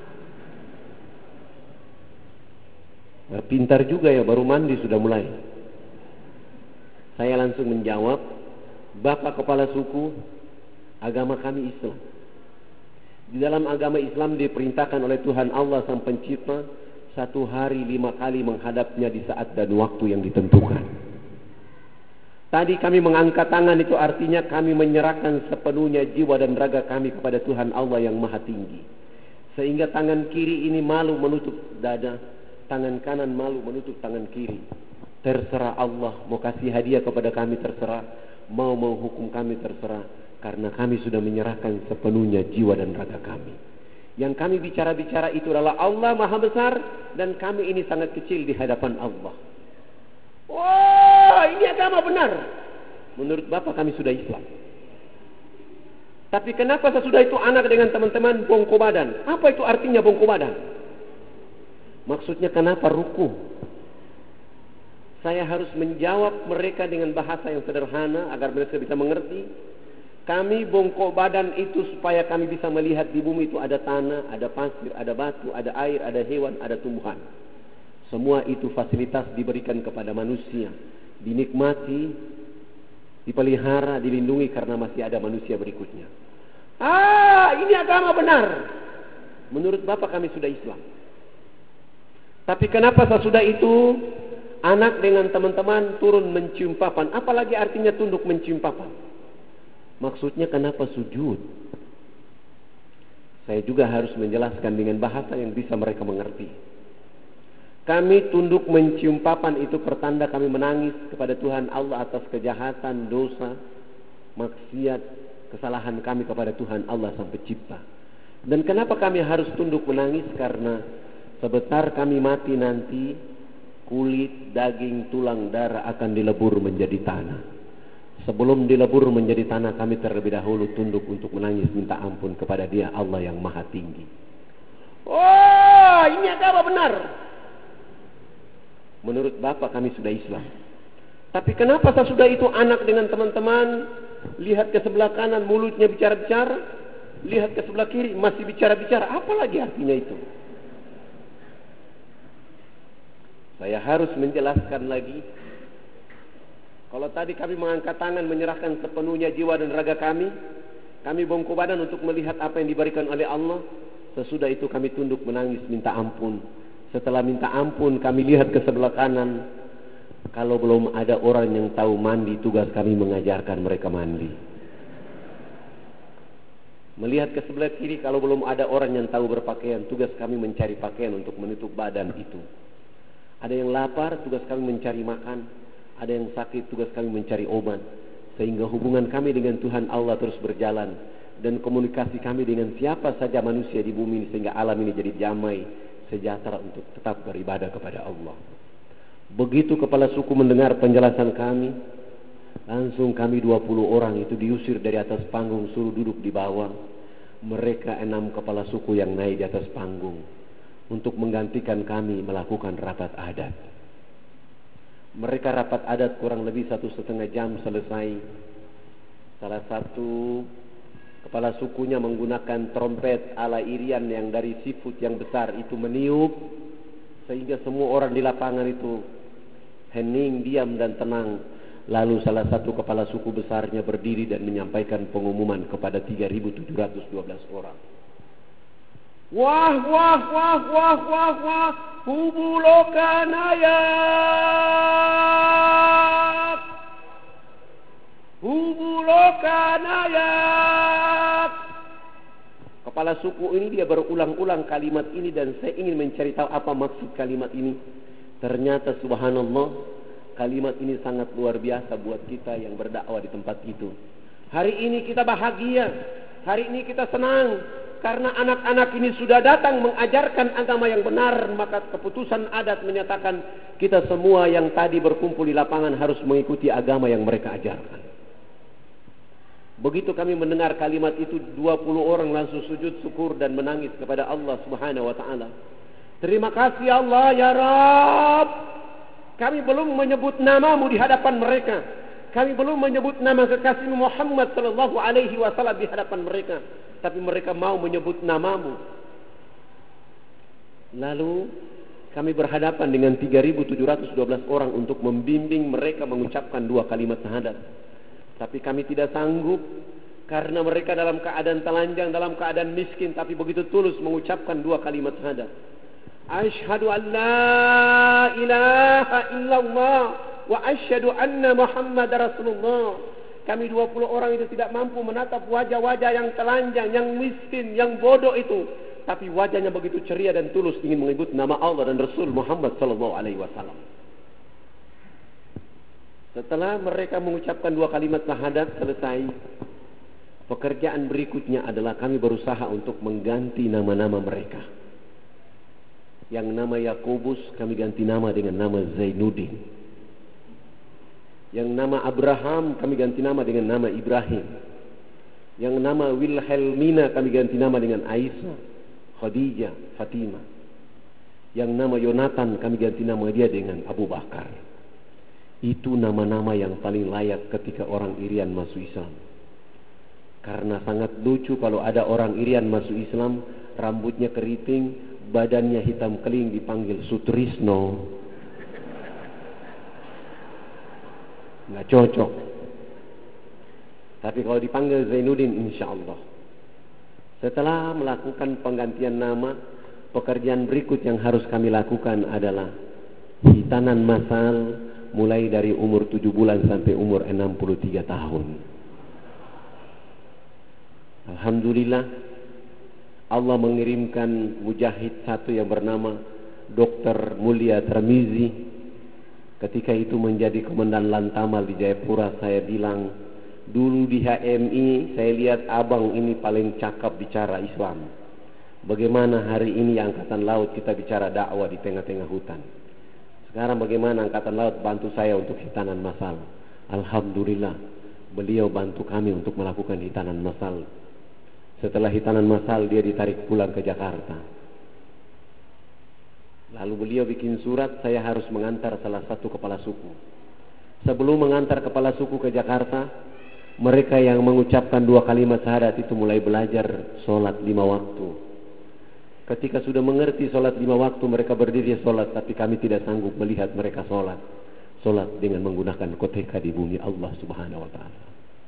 Pintar juga ya, baru mandi sudah mulai. Saya langsung menjawab, Bapak Kepala Suku, agama kami Islam. Di dalam agama Islam diperintahkan oleh Tuhan Allah Sang Pencipta 1 hari 5 kali menghadapnya di saat dan waktu yang ditentukan. Tadi kami mengangkat tangan itu artinya kami menyerahkan sepenuhnya jiwa dan raga kami kepada Tuhan Allah yang Maha Tinggi. Sehingga tangan kiri ini malu menutup dada, tangan kanan malu menutup tangan kiri. Terserah Allah, mau kasih hadiah kepada kami terserah, mau menghukum kami terserah. Karena kami sudah menyerahkan sepenuhnya jiwa dan raga kami. Yang kami bicara-bicara itu adalah Allah Maha Besar dan kami ini sangat kecil di hadapan Allah. Wah, ini agama benar. Menurut Bapak kami sudah Islam. Tapi kenapa sesudah itu anak dengan teman-teman bongko badan? Apa itu artinya bongko badan? Maksudnya kenapa ruku? Saya harus menjawab mereka dengan bahasa yang sederhana agar mereka bisa mengerti. Kami bongkok badan itu supaya kami bisa melihat di bumi itu ada tanah, ada pasir, ada batu, ada air, ada hewan, ada tumbuhan. Semua itu fasilitas diberikan kepada manusia, dinikmati, dipelihara, dilindungi karena masih ada manusia berikutnya. Ini agama benar. Menurut Bapak kami sudah Islam. Tapi kenapa sesudah itu anak dengan teman-teman turun mencium papan? Apalagi artinya tunduk mencium papan? Maksudnya kenapa sujud? Saya juga harus menjelaskan dengan bahasa yang bisa mereka mengerti. Kami tunduk mencium papan itu pertanda kami menangis kepada Tuhan Allah atas kejahatan, dosa, maksiat, kesalahan kami kepada Tuhan Allah Sang Pencipta. Dan kenapa kami harus tunduk menangis? Karena sebentar kami mati nanti, kulit, daging, tulang, darah akan dilebur menjadi tanah. Sebelum dilebur menjadi tanah, kami terlebih dahulu tunduk untuk menangis minta ampun kepada Dia Allah yang Maha Tinggi. Oh, ini agama benar. Menurut Bapak kami sudah Islam. Tapi kenapa sesudah itu anak dengan teman-teman lihat ke sebelah kanan mulutnya bicara-bicara, lihat ke sebelah kiri masih bicara-bicara? Apa lagi artinya itu? Saya harus menjelaskan lagi. Kalau tadi kami mengangkat tangan menyerahkan sepenuhnya jiwa dan raga kami bongkok badan untuk melihat apa yang diberikan oleh Allah. Sesudah itu kami tunduk menangis minta ampun. Setelah minta ampun kami lihat ke sebelah kanan. Kalau belum ada orang yang tahu mandi, tugas kami mengajarkan mereka mandi. Melihat ke sebelah kiri, kalau belum ada orang yang tahu berpakaian, tugas kami mencari pakaian untuk menutup badan itu. Ada yang lapar, tugas kami mencari makan. Ada yang sakit, tugas kami mencari obat. Sehingga hubungan kami dengan Tuhan Allah terus berjalan. Dan komunikasi kami dengan siapa saja manusia di bumi ini. Sehingga alam ini jadi damai, sejahtera untuk tetap beribadah kepada Allah. Begitu kepala suku mendengar penjelasan kami, langsung kami 20 orang itu diusir dari atas panggung, suruh duduk di bawah. Mereka 6 kepala suku yang naik di atas panggung untuk menggantikan kami melakukan rapat adat. Mereka rapat adat kurang lebih 1,5 jam selesai. Salah satu kepala sukunya menggunakan trompet ala Irian yang dari seafood yang besar itu meniup, sehingga semua orang di lapangan itu hening, diam dan tenang. Lalu salah satu kepala suku besarnya berdiri dan menyampaikan pengumuman kepada 3.712 orang. Wah, wah, wah, wah, wah, wah, Hubulokan ayak, Hubulokan ayak. Kepala suku ini dia berulang-ulang kalimat ini dan saya ingin mencari tahu apa maksud kalimat ini. Ternyata subhanallah, kalimat ini sangat luar biasa buat kita yang berdakwah di tempat itu. Hari ini kita bahagia, hari ini kita senang. Karena anak-anak ini sudah datang mengajarkan agama yang benar, maka keputusan adat menyatakan kita semua yang tadi berkumpul di lapangan harus mengikuti agama yang mereka ajarkan. Begitu kami mendengar kalimat itu, 20 orang langsung sujud syukur dan menangis kepada Allah Subhanahu wa taala. Terima kasih Allah ya Rabb. Kami belum menyebut namamu di hadapan mereka. Kami belum menyebut nama kekasih Muhammad sallallahu alaihi wasallam di hadapan mereka. Tapi mereka mau menyebut namamu. Lalu kami berhadapan dengan 3.712 orang untuk membimbing mereka mengucapkan 2 kalimat syahadat. Tapi kami tidak sanggup karena mereka dalam keadaan telanjang, dalam keadaan miskin, tapi begitu tulus mengucapkan 2 kalimat syahadat. Asyhadu an la ilaha illallah wa asyhadu anna Muhammad Rasulullah. Kami 20 orang itu tidak mampu menatap wajah-wajah yang telanjang, yang miskin, yang bodoh itu. Tapi wajahnya begitu ceria dan tulus ingin menyebut nama Allah dan Rasul Muhammad sallallahu alaihi wasallam. Setelah mereka mengucapkan 2 kalimat syahadat selesai, pekerjaan berikutnya adalah kami berusaha untuk mengganti nama-nama mereka. Yang nama Yakobus kami ganti nama dengan nama Zainuddin. Yang nama Abraham kami ganti nama dengan nama Ibrahim. Yang nama Wilhelmina kami ganti nama dengan Aisyah, Khadijah, Fatimah. Yang nama Yonatan kami ganti nama dia dengan Abu Bakar. Itu nama-nama yang paling layak ketika orang Irian masuk Islam. Karena sangat lucu kalau ada orang Irian masuk Islam, rambutnya keriting, badannya hitam keling, dipanggil Sutrisno. Nggak cocok. Tapi kalau dipanggil Zainuddin, insya Allah. Setelah melakukan penggantian nama, pekerjaan berikut yang harus kami lakukan adalah hitanan massal mulai dari umur 7 bulan sampai umur 63 tahun. Alhamdulillah, Allah mengirimkan mujahid satu yang bernama Dr. Mulia Tarmizi. Ketika itu menjadi komandan Lantamal di Jayapura, saya bilang, dulu di HMI saya lihat abang ini paling cakap bicara Islam. Bagaimana hari ini Angkatan Laut kita bicara dakwah di tengah-tengah hutan. Sekarang bagaimana Angkatan Laut bantu saya untuk hitanan massal. Alhamdulillah, beliau bantu kami untuk melakukan hitanan massal. Setelah hitanan massal, dia ditarik pulang ke Jakarta. Lalu beliau bikin surat, saya harus mengantar salah satu kepala suku. Sebelum mengantar kepala suku ke Jakarta, mereka yang mengucapkan 2 kalimat syahadat itu mulai belajar sholat 5 waktu. Ketika sudah mengerti sholat 5 waktu, mereka berdiri sholat, tapi kami tidak sanggup melihat mereka sholat. Sholat dengan menggunakan koteka di bumi Allah Subhanahu wa Ta'ala.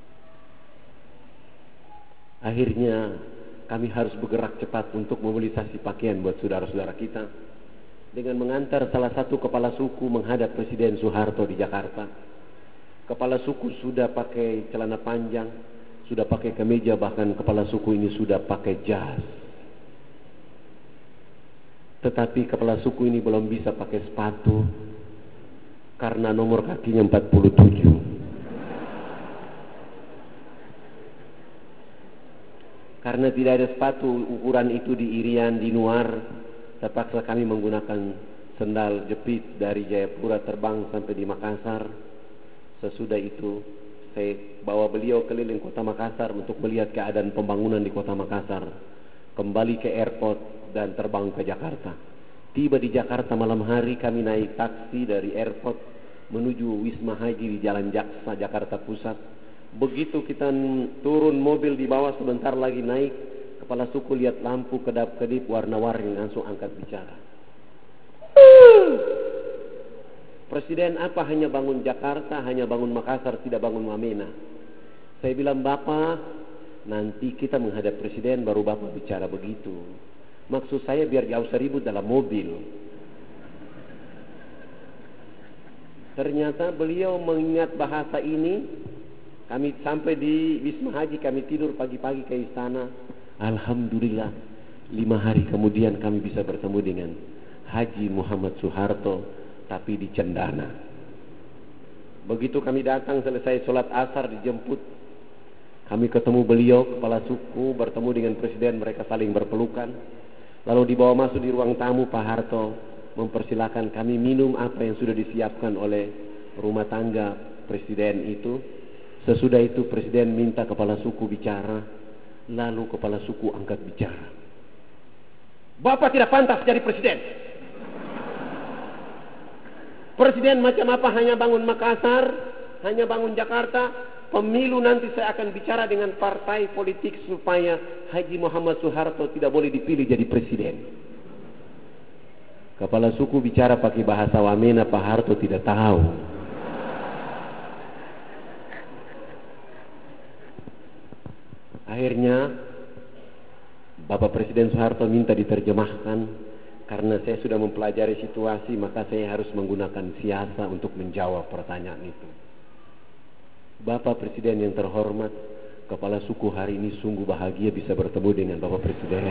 Akhirnya kami harus bergerak cepat untuk mobilisasi pakaian buat saudara-saudara kita, dengan mengantar salah satu kepala suku menghadap Presiden Soeharto di Jakarta. Kepala suku sudah pakai celana panjang, sudah pakai kemeja, bahkan kepala suku ini sudah pakai jas. Tetapi kepala suku ini belum bisa pakai sepatu karena nomor kakinya 47. Karena tidak ada sepatu ukuran itu di Irian, di Nuar, terpaksa kami menggunakan sendal jepit dari Jayapura terbang sampai di Makassar. Sesudah itu saya bawa beliau keliling kota Makassar untuk melihat keadaan pembangunan di kota Makassar. Kembali ke airport dan terbang ke Jakarta. Tiba di Jakarta malam hari, kami naik taksi dari airport menuju Wisma Haji di Jalan Jaksa, Jakarta Pusat. Begitu kita turun mobil di bawah, sebentar lagi naik, kepala suku lihat lampu kedap-kedip warna-warni, langsung angkat bicara. Presiden apa hanya bangun Jakarta, hanya bangun Makassar, tidak bangun Wamena? Saya bilang, Bapak, nanti kita menghadap presiden baru Bapak bicara begitu. Maksud saya biar gak usah ribut dalam mobil. Ternyata beliau mengingat bahasa ini. Kami sampai di Wisma Haji, kami tidur pagi-pagi ke istana. Alhamdulillah, 5 hari kemudian kami bisa bertemu dengan Haji Muhammad Soeharto, tapi di Cendana. Begitu kami datang, selesai sholat asar, dijemput. Kami ketemu beliau, kepala suku, bertemu dengan presiden, mereka saling berpelukan. Lalu dibawa masuk di ruang tamu, Pak Harto mempersilahkan kami minum apa yang sudah disiapkan oleh rumah tangga presiden itu. Sesudah itu presiden minta kepala suku bicara, lalu kepala suku angkat bicara. Bapak tidak pantas jadi presiden. Presiden macam apa, hanya bangun Makassar, hanya bangun Jakarta. Pemilu nanti saya akan bicara dengan partai politik supaya Haji Muhammad Soeharto tidak boleh dipilih jadi presiden. Kepala suku bicara pakai bahasa Wamena, Pak Harto tidak tahu. Akhirnya Bapak Presiden Soeharto minta diterjemahkan. Karena saya sudah mempelajari situasi, maka saya harus menggunakan siasa untuk menjawab pertanyaan itu. Bapak Presiden yang terhormat, kepala suku hari ini sungguh bahagia bisa bertemu dengan Bapak Presiden.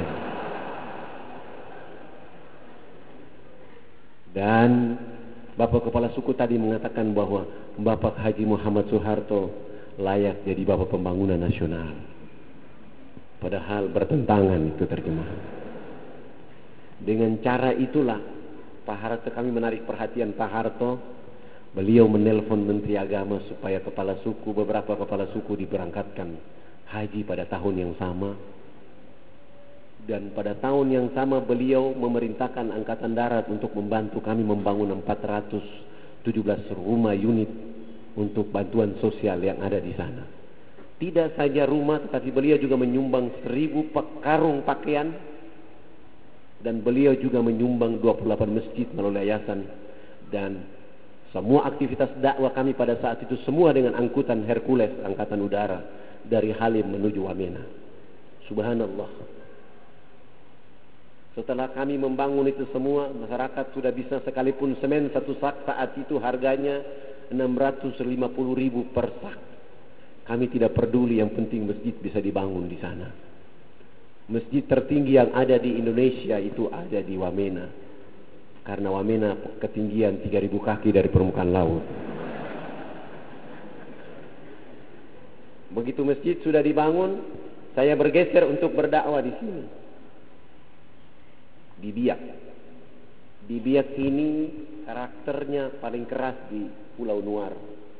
Dan Bapak Kepala Suku tadi mengatakan bahwa Bapak Haji Muhammad Soeharto layak jadi Bapak Pembangunan Nasional. Padahal bertentangan itu terjemahan. Dengan cara itulah Pak Harto, kami menarik perhatian Pak Harto. Beliau menelpon Menteri Agama supaya beberapa kepala suku diberangkatkan haji pada tahun yang sama. Dan pada tahun yang sama beliau memerintahkan Angkatan Darat untuk membantu kami membangun 417 rumah unit untuk bantuan sosial yang ada di sana. Tidak saja rumah, tetapi beliau juga menyumbang 1000 karung pakaian, dan beliau juga menyumbang 28 masjid melalui yayasan, dan semua aktivitas dakwah kami pada saat itu semua dengan angkutan Hercules angkatan udara dari Halim menuju Wamena. Subhanallah. Setelah kami membangun itu semua, masyarakat sudah bisa, sekalipun semen satu sak saat itu harganya 650.000 per sak. Kami tidak peduli, yang penting masjid bisa dibangun di sana. Masjid tertinggi yang ada di Indonesia itu ada di Wamena. Karena Wamena ketinggian 3000 kaki dari permukaan laut. Begitu masjid sudah dibangun, saya bergeser untuk berdakwah di sini. Di Biak. Di Biak ini karakternya paling keras di Pulau Nuar.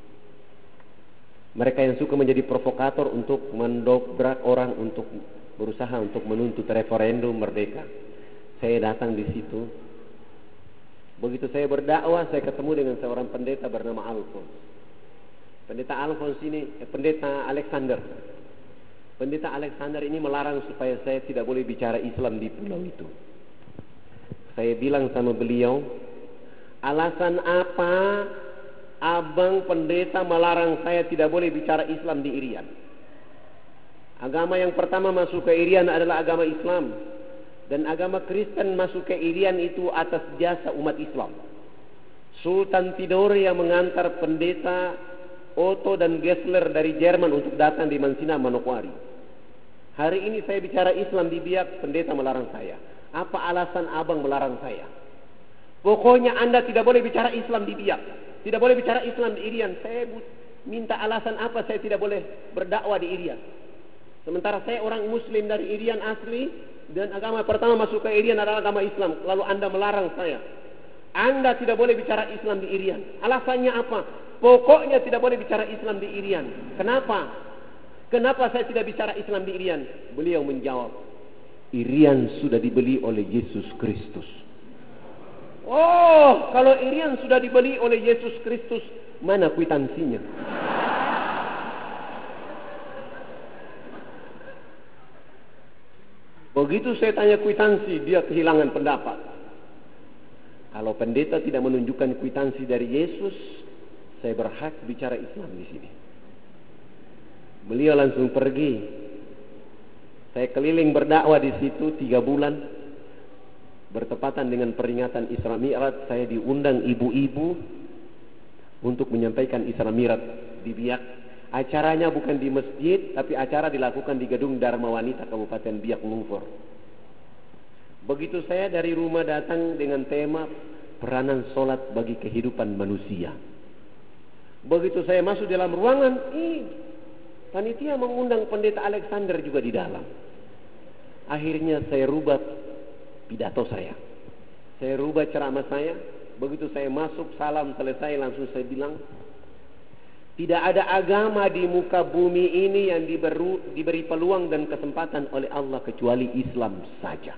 Mereka yang suka menjadi provokator untuk mendobrak orang untuk berusaha untuk menuntut referendum merdeka. Saya datang di situ. Begitu saya berdakwah, saya ketemu dengan seorang pendeta bernama Alphonse. Pendeta Alphonse ini, pendeta Alexander. Pendeta Alexander ini melarang supaya saya tidak boleh bicara Islam di pulau itu. Saya bilang sama beliau, alasan apa abang pendeta melarang saya tidak boleh bicara Islam di Irian? Agama yang pertama masuk ke Irian adalah agama Islam, dan agama Kristen masuk ke Irian itu atas jasa umat Islam. Sultan Tidore yang mengantar pendeta Otto dan Gessler dari Jerman untuk datang di Mansina Manokwari. Hari ini saya bicara Islam di Biak, pendeta melarang saya. Apa alasan abang melarang saya? Pokoknya Anda tidak boleh bicara Islam di Biak, tidak boleh bicara Islam di Irian. Saya minta alasan apa saya tidak boleh berdakwah di Irian? Sementara saya orang Muslim dari Irian asli, dan agama pertama masuk ke Irian adalah agama Islam. Lalu Anda melarang saya. Anda tidak boleh bicara Islam di Irian. Alasannya apa? Pokoknya tidak boleh bicara Islam di Irian. Kenapa? Kenapa saya tidak bicara Islam di Irian? Beliau menjawab, Irian sudah dibeli oleh Yesus Kristus. Oh, kalau Irian sudah dibeli oleh Yesus Kristus, mana kwitansinya? Begitu saya tanya kwitansi, dia kehilangan pendapat. Kalau pendeta tidak menunjukkan kwitansi dari Yesus, saya berhak bicara Islam di sini. Beliau langsung pergi. Saya keliling berdakwah di situ 3 bulan. Bertepatan dengan peringatan Isra Mi'raj, saya diundang ibu-ibu untuk menyampaikan Isra Mi'raj di Biak. Acaranya bukan di masjid, tapi acara dilakukan di gedung Dharma Wanita Kabupaten Biak Numfor. Begitu saya dari rumah datang dengan tema peranan solat bagi kehidupan manusia. Begitu saya masuk dalam ruangan, panitia mengundang pendeta Alexander juga di dalam. Akhirnya saya rubah pidato saya. Saya rubah ceramah saya. Begitu saya masuk, salam selesai, langsung saya bilang, tidak ada agama di muka bumi ini yang diberi peluang dan kesempatan oleh Allah kecuali Islam saja.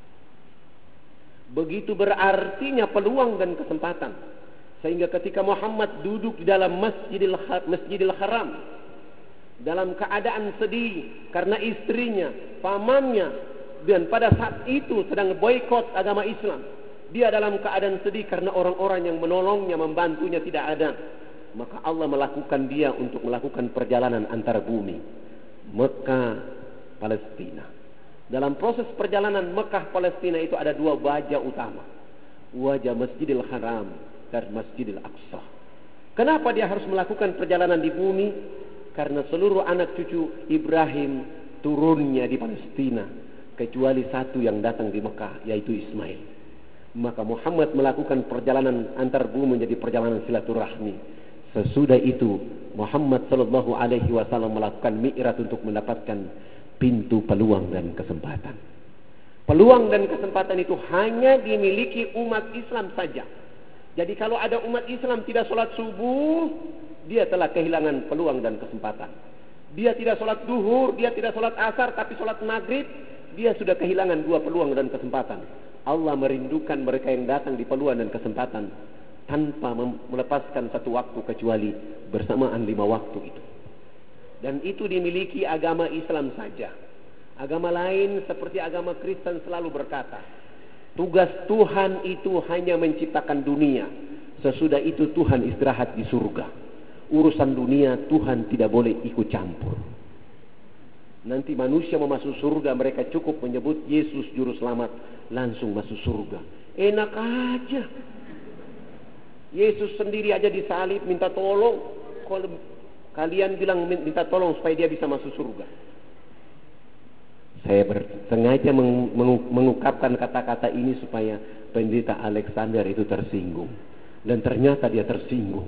Begitu berartinya peluang dan kesempatan. Sehingga ketika Muhammad duduk di dalam Masjidil Haram, dalam keadaan sedih karena istrinya, pamannya, dan pada saat itu sedang boikot agama Islam. Dia dalam keadaan sedih karena orang-orang yang menolongnya, membantunya tidak ada. Maka Allah melakukan dia untuk melakukan perjalanan antara bumi Mekah, Palestina. Dalam proses perjalanan Mekah, Palestina itu ada 2 wajah utama. Wajah Masjidil Haram dan Masjidil Aqsa. Kenapa dia harus melakukan perjalanan di bumi? Karena seluruh anak cucu Ibrahim turunnya di Palestina, kecuali satu yang datang di Mekah, yaitu Ismail. Maka Muhammad melakukan perjalanan antar bumi menjadi perjalanan silaturahmi. Sesudah itu Muhammad sallallahu alaihi wasallam melakukan mi'raj untuk mendapatkan pintu peluang dan kesempatan. Peluang dan kesempatan itu hanya dimiliki umat Islam saja. Jadi kalau ada umat Islam tidak sholat subuh, dia telah kehilangan peluang dan kesempatan. Dia tidak sholat duhur, dia tidak sholat asar, tapi sholat maghrib, dia sudah kehilangan 2 peluang dan kesempatan. Allah merindukan mereka yang datang di peluang dan kesempatan tanpa melepaskan satu waktu kecuali bersamaan 5 waktu itu. Dan itu dimiliki agama Islam saja. Agama lain seperti agama Kristen selalu berkata, tugas Tuhan itu hanya menciptakan dunia. Sesudah itu Tuhan istirahat di surga. Urusan dunia Tuhan tidak boleh ikut campur. Nanti manusia mau masuk surga, mereka cukup menyebut Yesus juru selamat, langsung masuk surga. Enak aja. Yesus sendiri aja disalib minta tolong. Kalau kalian bilang minta tolong supaya dia bisa masuk surga. Saya sengaja mengungkapkan kata-kata ini supaya pendeta Alexander itu tersinggung. Dan ternyata dia tersinggung.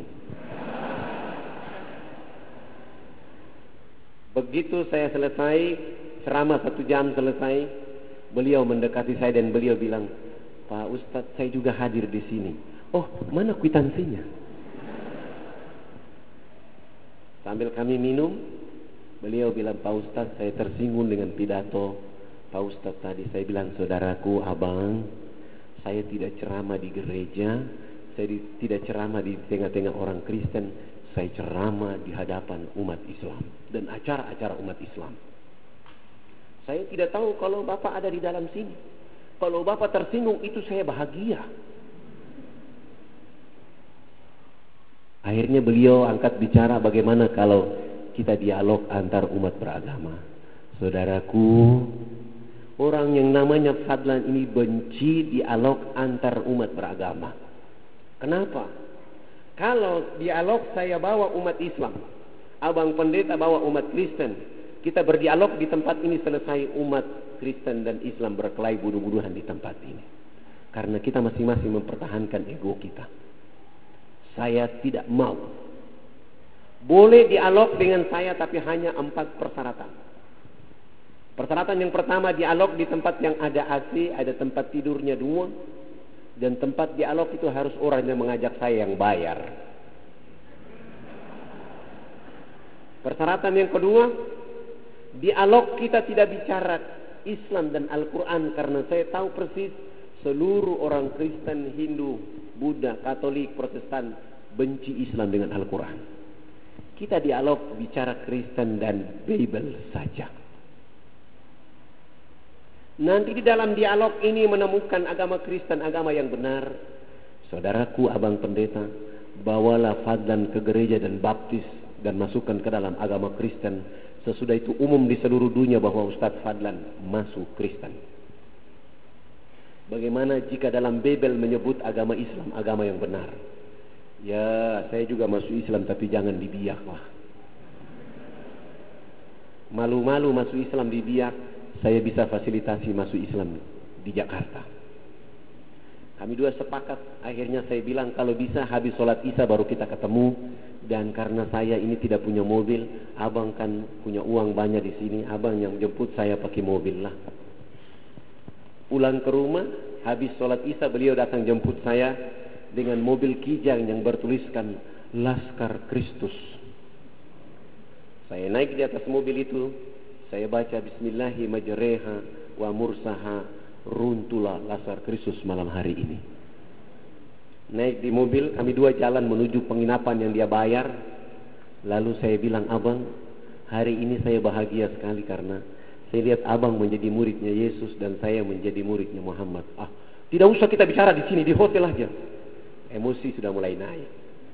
Begitu saya selesai, ceramah 1 jam selesai, beliau mendekati saya dan beliau bilang, Pak Ustadz, saya juga hadir di sini. Oh, mana kwitansinya? Sambil kami minum, beliau bilang, Pak Ustadz, saya tersinggung dengan pidato Pak Ustadz tadi. Saya bilang, saudaraku, abang, saya tidak ceramah di gereja, saya tidak ceramah di tengah-tengah orang Kristen, saya ceramah di hadapan umat Islam dan acara-acara umat Islam. Saya tidak tahu kalau Bapak ada di dalam sini. Kalau Bapak tersinggung, itu saya bahagia. Akhirnya beliau angkat bicara bagaimana kalau kita dialog antar umat beragama. Saudaraku, orang yang namanya Fadlan ini benci dialog antar umat beragama. Kenapa? Kalau dialog saya bawa umat Islam, abang pendeta bawa umat Kristen, kita berdialog di tempat ini, selesai umat Kristen dan Islam berkelahi bunuh-bunuhan di tempat ini. Karena kita masing-masing mempertahankan ego kita. Saya tidak mau. Boleh dialog dengan saya, tapi hanya 4 persyaratan. Persyaratan yang pertama, dialog di tempat yang ada AC, ada tempat tidurnya 2, dan tempat dialog itu harus orang yang mengajak saya yang bayar. Persyaratan yang kedua, dialog kita tidak bicara Islam dan Al-Quran, karena saya tahu persis seluruh orang Kristen, Hindu, Buddha, Katolik, Protestan benci Islam dengan Al-Quran. Kita dialog bicara Kristen dan Bible saja. Nanti di dalam dialog ini menemukan agama Kristen, agama yang benar. Saudaraku, abang pendeta, bawalah Fadlan ke gereja dan baptis dan masukkan ke dalam agama Kristen. Sesudah itu umum di seluruh dunia bahwa Ustadz Fadlan masuk Kristen. Bagaimana jika dalam Bible menyebut agama Islam agama yang benar? Ya, saya juga masuk Islam, tapi jangan di Biak lah. Malu-malu masuk Islam di Biak, saya bisa fasilitasi masuk Islam di Jakarta. Kami dua sepakat, akhirnya saya bilang kalau bisa habis sholat Isya baru kita ketemu. Dan karena saya ini tidak punya mobil, abang kan punya uang banyak di sini, abang yang jemput saya pakai mobil lah. Pulang ke rumah, habis sholat Isya beliau datang jemput saya dengan mobil kijang yang bertuliskan Laskar Kristus. Saya naik di atas mobil itu, saya baca Bismillahi majreha wa mursaha, runtulah Laskar Kristus malam hari ini. Naik di mobil, kami dua jalan menuju penginapan yang dia bayar. Lalu saya bilang, abang, hari ini saya bahagia sekali karena saya lihat abang menjadi muridnya Yesus dan saya menjadi muridnya Muhammad. Tidak usah kita bicara di sini, di hotel aja. Emosi sudah mulai naik.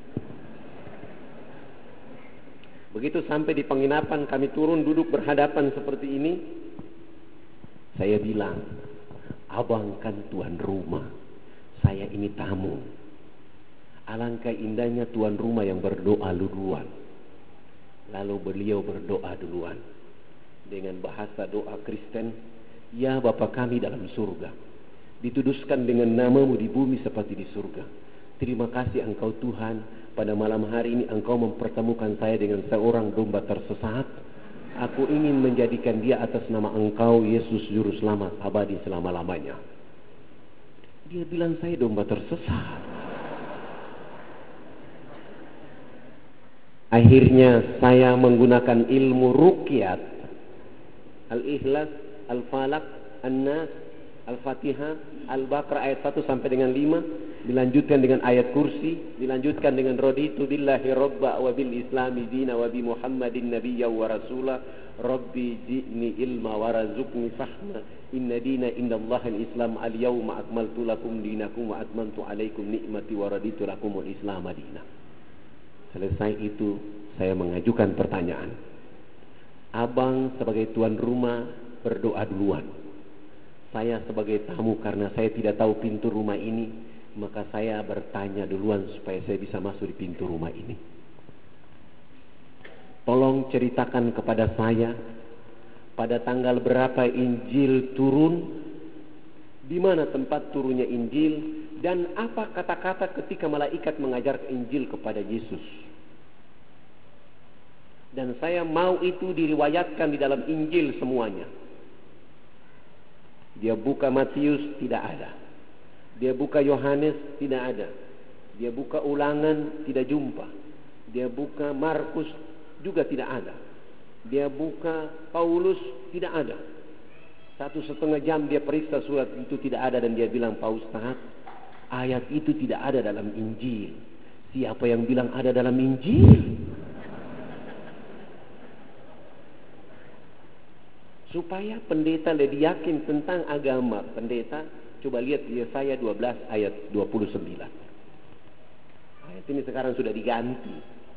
Begitu sampai di penginapan, kami turun duduk berhadapan seperti ini. Saya bilang, abang kan tuan rumah, saya ini tamu. Alangkah indahnya tuan rumah yang berdoa duluan. Lalu beliau berdoa duluan dengan bahasa doa Kristen. Ya Bapa kami dalam surga, dituduskan dengan namamu di bumi seperti di surga. Terima kasih Engkau Tuhan, pada malam hari ini Engkau mempertemukan saya dengan seorang domba tersesat. Aku ingin menjadikan dia atas nama Engkau, Yesus Juru Selamat, abadi selama-lamanya. Dia bilang saya domba tersesat. Akhirnya saya menggunakan ilmu ruqyat, Al-Ikhlas, Al-Falaq, An-Nas, Al-Fatihah, Al-Baqarah ayat 1 sampai dengan 5. dilanjutkan dengan ayat kursi, dilanjutkan dengan raditu billahi rabba wa bil islami dina wa bi muhammadin nabiyya wa rasula rabbi zidni ilma warzuqni fahma inna dina indallahi al-islam al-yawma akmaltu lakum dinakum wa atmamtu alaikum ni'mati wa raditu lakumul islam madina. Selesai itu saya mengajukan pertanyaan. Abang sebagai tuan rumah berdoa duluan. Saya sebagai tamu karena saya tidak tahu pintu rumah ini, maka saya bertanya duluan supaya saya bisa masuk di pintu rumah ini. Tolong ceritakan kepada saya pada tanggal berapa Injil turun, di mana tempat turunnya Injil, dan apa kata-kata ketika malaikat mengajar Injil kepada Yesus. Dan saya mau itu diriwayatkan di dalam Injil semuanya. Dia buka Matius, tidak ada. Dia buka Yohanes, tidak ada. Dia buka Ulangan, tidak jumpa. Dia buka Markus, juga tidak ada. Dia buka Paulus, tidak ada. 1,5 jam dia periksa surat itu, tidak ada. Dan dia bilang, Pak Ustaz, ayat itu tidak ada dalam Injil. Siapa yang bilang ada dalam Injil? Supaya pendeta lebih yakin tentang agama pendeta, coba lihat Yesaya 12 ayat 29. Ayat ini sekarang sudah diganti.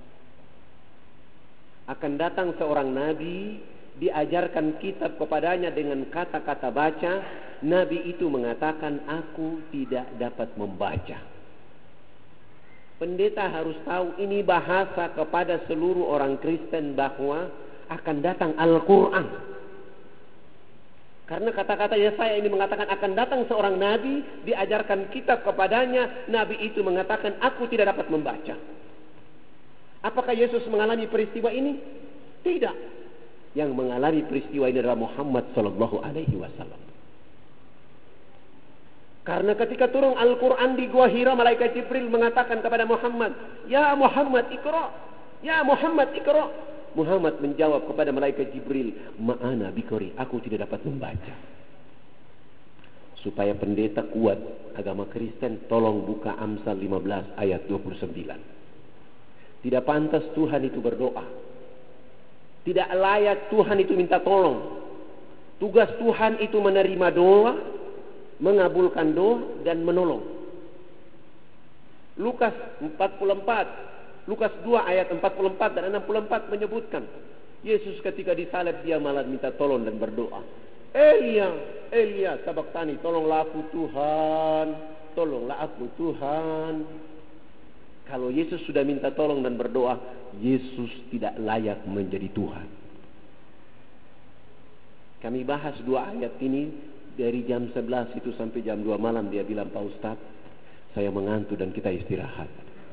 Akan datang seorang nabi, diajarkan kitab kepadanya dengan kata-kata baca. Nabi itu mengatakan, aku tidak dapat membaca. Pendeta harus tahu ini bahasa kepada seluruh orang Kristen bahwa akan datang Al-Quran. Karena kata-kata Yesaya ini mengatakan akan datang seorang nabi, diajarkan kitab kepadanya. Nabi itu mengatakan, aku tidak dapat membaca. Apakah Yesus mengalami peristiwa ini? Tidak. Yang mengalami peristiwa ini adalah Muhammad sallallahu alaihi wasallam. Karena ketika turun Al-Quran di Gua Hira, malaikat Jibril mengatakan kepada Muhammad, ya Muhammad ikra, ya Muhammad ikra. Muhammad menjawab kepada malaikat Jibril, ma'ana bikori, aku tidak dapat membaca. Supaya pendeta kuat agama Kristen, tolong buka Amsal 15 ayat 29. Tidak pantas Tuhan itu berdoa. Tidak layak Tuhan itu minta tolong. Tugas Tuhan itu menerima doa, mengabulkan doa, dan menolong. Lukas 2 ayat 44 dan 64 menyebutkan, Yesus ketika disalib dia malah minta tolong dan berdoa. Elia, sabaktani, tolonglah aku Tuhan, tolonglah aku Tuhan. Kalau Yesus sudah minta tolong dan berdoa, Yesus tidak layak menjadi Tuhan. Kami bahas 2 ayat ini dari jam 11 itu sampai jam 2 malam. Dia bilang, Pak Ustaz, saya mengantuk dan kita istirahat.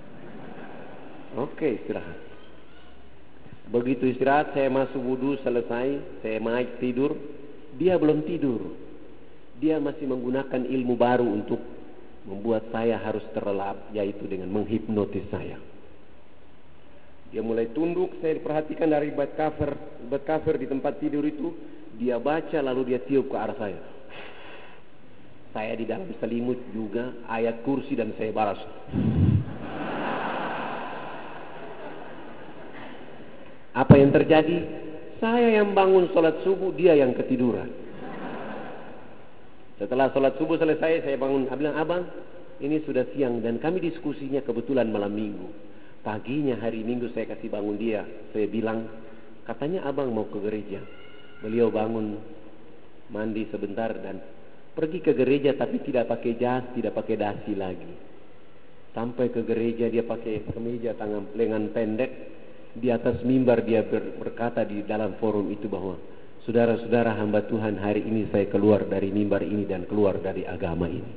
Oke, istirahat. Begitu istirahat, saya masuk wudhu, selesai, saya naik tidur. Dia belum tidur. Dia masih menggunakan ilmu baru untuk membuat saya harus terlelap, yaitu dengan menghipnotis saya. Dia mulai tunduk, saya perhatikan dari bed cover di tempat tidur itu. Dia baca lalu dia tiup ke arah saya. Saya di dalam selimut juga, ayat kursi, dan saya balas. Apa yang terjadi? Saya yang bangun sholat subuh, dia yang ketiduran. Setelah sholat subuh selesai, saya bangun. Saya bilang, abang, ini sudah siang dan kami diskusinya kebetulan malam minggu. Paginya hari minggu saya kasih bangun dia. Saya bilang, katanya abang mau ke gereja. Beliau bangun, mandi sebentar dan pergi ke gereja, tapi tidak pakai jas, tidak pakai dasi lagi. Sampai ke gereja dia pakai kemeja tangan lengan pendek. Di atas mimbar dia berkata di dalam forum itu bahwa, saudara-saudara hamba Tuhan, hari ini saya keluar dari mimbar ini dan keluar dari agama ini.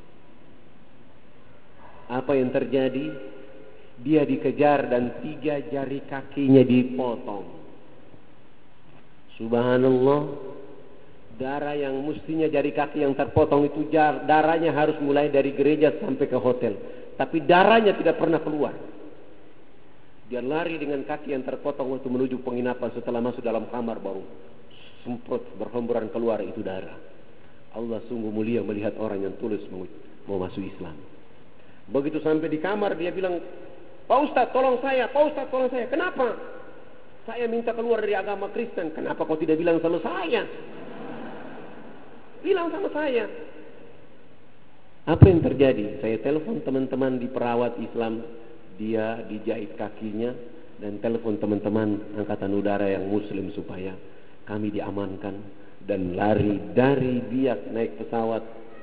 Apa yang terjadi? Dia dikejar dan 3 jari kakinya dipotong. Subhanallah. Darah yang mestinya jari kaki yang terpotong itu, darahnya harus mulai dari gereja sampai ke hotel. Tapi darahnya tidak pernah keluar. Dia lari dengan kaki yang terpotong waktu menuju penginapan. Setelah masuk dalam kamar baru semprot berhamburan keluar itu darah. Allah sungguh mulia melihat orang yang tulus mau masuk Islam. Begitu sampai di kamar dia bilang, Pak Ustadz tolong saya, Pak Ustadz tolong saya. Kenapa? Saya minta keluar dari agama Kristen. Kenapa kau tidak bilang sama saya? Bilang sama saya. Apa yang terjadi? Saya telepon teman-teman di perawat Islam, dia dijahit kakinya, dan telepon teman-teman angkatan udara yang muslim supaya kami diamankan dan lari dari Biak naik pesawat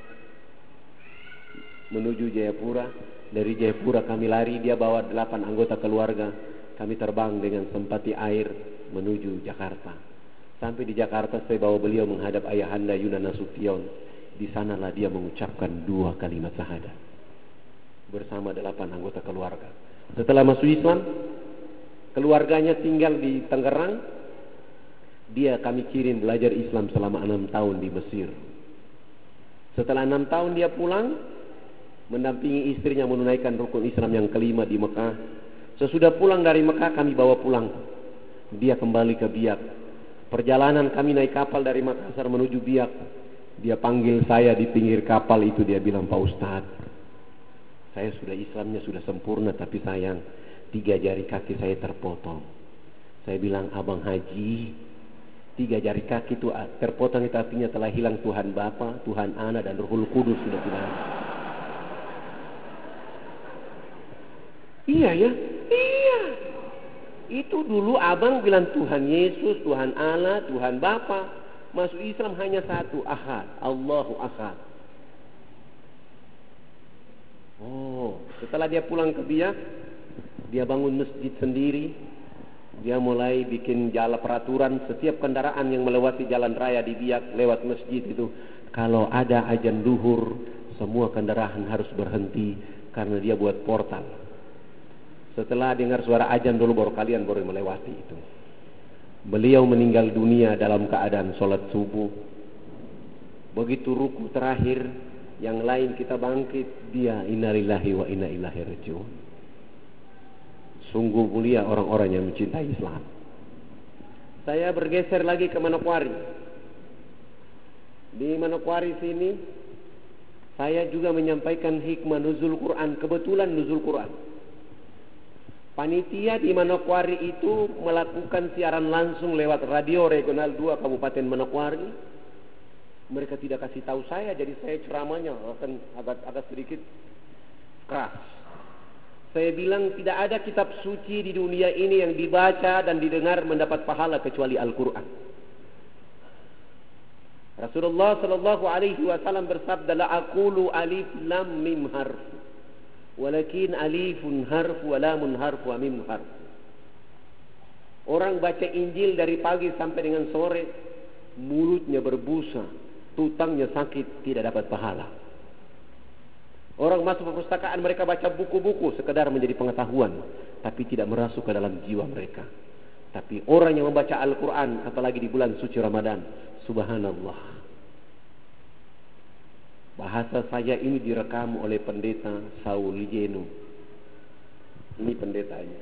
menuju Jayapura. Dari Jayapura kami lari, dia bawa 8 anggota keluarga. Kami terbang dengan sempati air menuju Jakarta. Sampai di Jakarta saya bawa beliau menghadap ayahanda Yunan Nasution. Di sanalah dia mengucapkan 2 kalimat syahadat bersama 8 anggota keluarga. Setelah masuk Islam, keluarganya tinggal di Tangerang. Dia kami kirim belajar Islam selama 6 tahun di Mesir. Setelah 6 tahun dia pulang, mendampingi istrinya menunaikan rukun Islam yang kelima di Mekah. Sesudah pulang dari Mekah kami bawa pulang. Dia kembali ke Biak. Perjalanan kami naik kapal dari Makassar menuju Biak. Dia panggil saya di pinggir kapal itu, dia bilang, Pak Ustadz, saya sudah Islamnya sudah sempurna, tapi sayang 3 jari kaki saya terpotong. Saya bilang, Abang Haji, 3 jari kaki itu terpotong itu artinya telah hilang Tuhan Bapa, Tuhan Anak, dan Ruhul Kudus sudah tidak ada. Iya ya, iya. Itu dulu abang bilang Tuhan Yesus, Tuhan Allah, Tuhan Bapa. Masuk Islam hanya satu, Ahad, Allahu Ahad. Oh, setelah dia pulang ke Biak, dia bangun masjid sendiri. Dia mulai bikin jalan peraturan, setiap kendaraan yang melewati jalan raya di Biak lewat masjid itu, kalau ada azan duhur, semua kendaraan harus berhenti karena dia buat portal. Setelah dengar suara azan dulu baru kalian boleh melewati itu. Beliau meninggal dunia dalam keadaan sholat subuh. Begitu ruku terakhir, yang lain kita bangkit, dia innalillahi wa inna ilaihi rajiun. Sungguh mulia orang-orang yang mencintai Islam. Saya bergeser lagi ke Manokwari. Di Manokwari sini, saya juga menyampaikan hikmah nuzul Quran. Kebetulan nuzul Quran. Panitia di Manokwari itu melakukan siaran langsung lewat radio regional 2 Kabupaten Manokwari. Mereka tidak kasih tahu saya, jadi saya ceramahnya akan agak sedikit keras. Saya bilang tidak ada kitab suci di dunia ini yang dibaca dan didengar mendapat pahala kecuali Al-Quran. Rasulullah Sallallahu Alaihi Wasallam bersabda, la aqulu alif lam mim harf, walakin alifun harf wa lamun harf wa mim harf. Orang baca Injil dari pagi sampai dengan sore, mulutnya berbusa, tutangnya sakit, tidak dapat pahala. Orang masuk ke perpustakaan, mereka baca buku-buku sekedar menjadi pengetahuan, tapi tidak merasuk ke dalam jiwa mereka. Tapi orang yang membaca Al-Quran, apalagi di bulan suci Ramadan, subhanallah. Bahasa saya ini direkam oleh pendeta Saul Jenu. Ini pendetanya.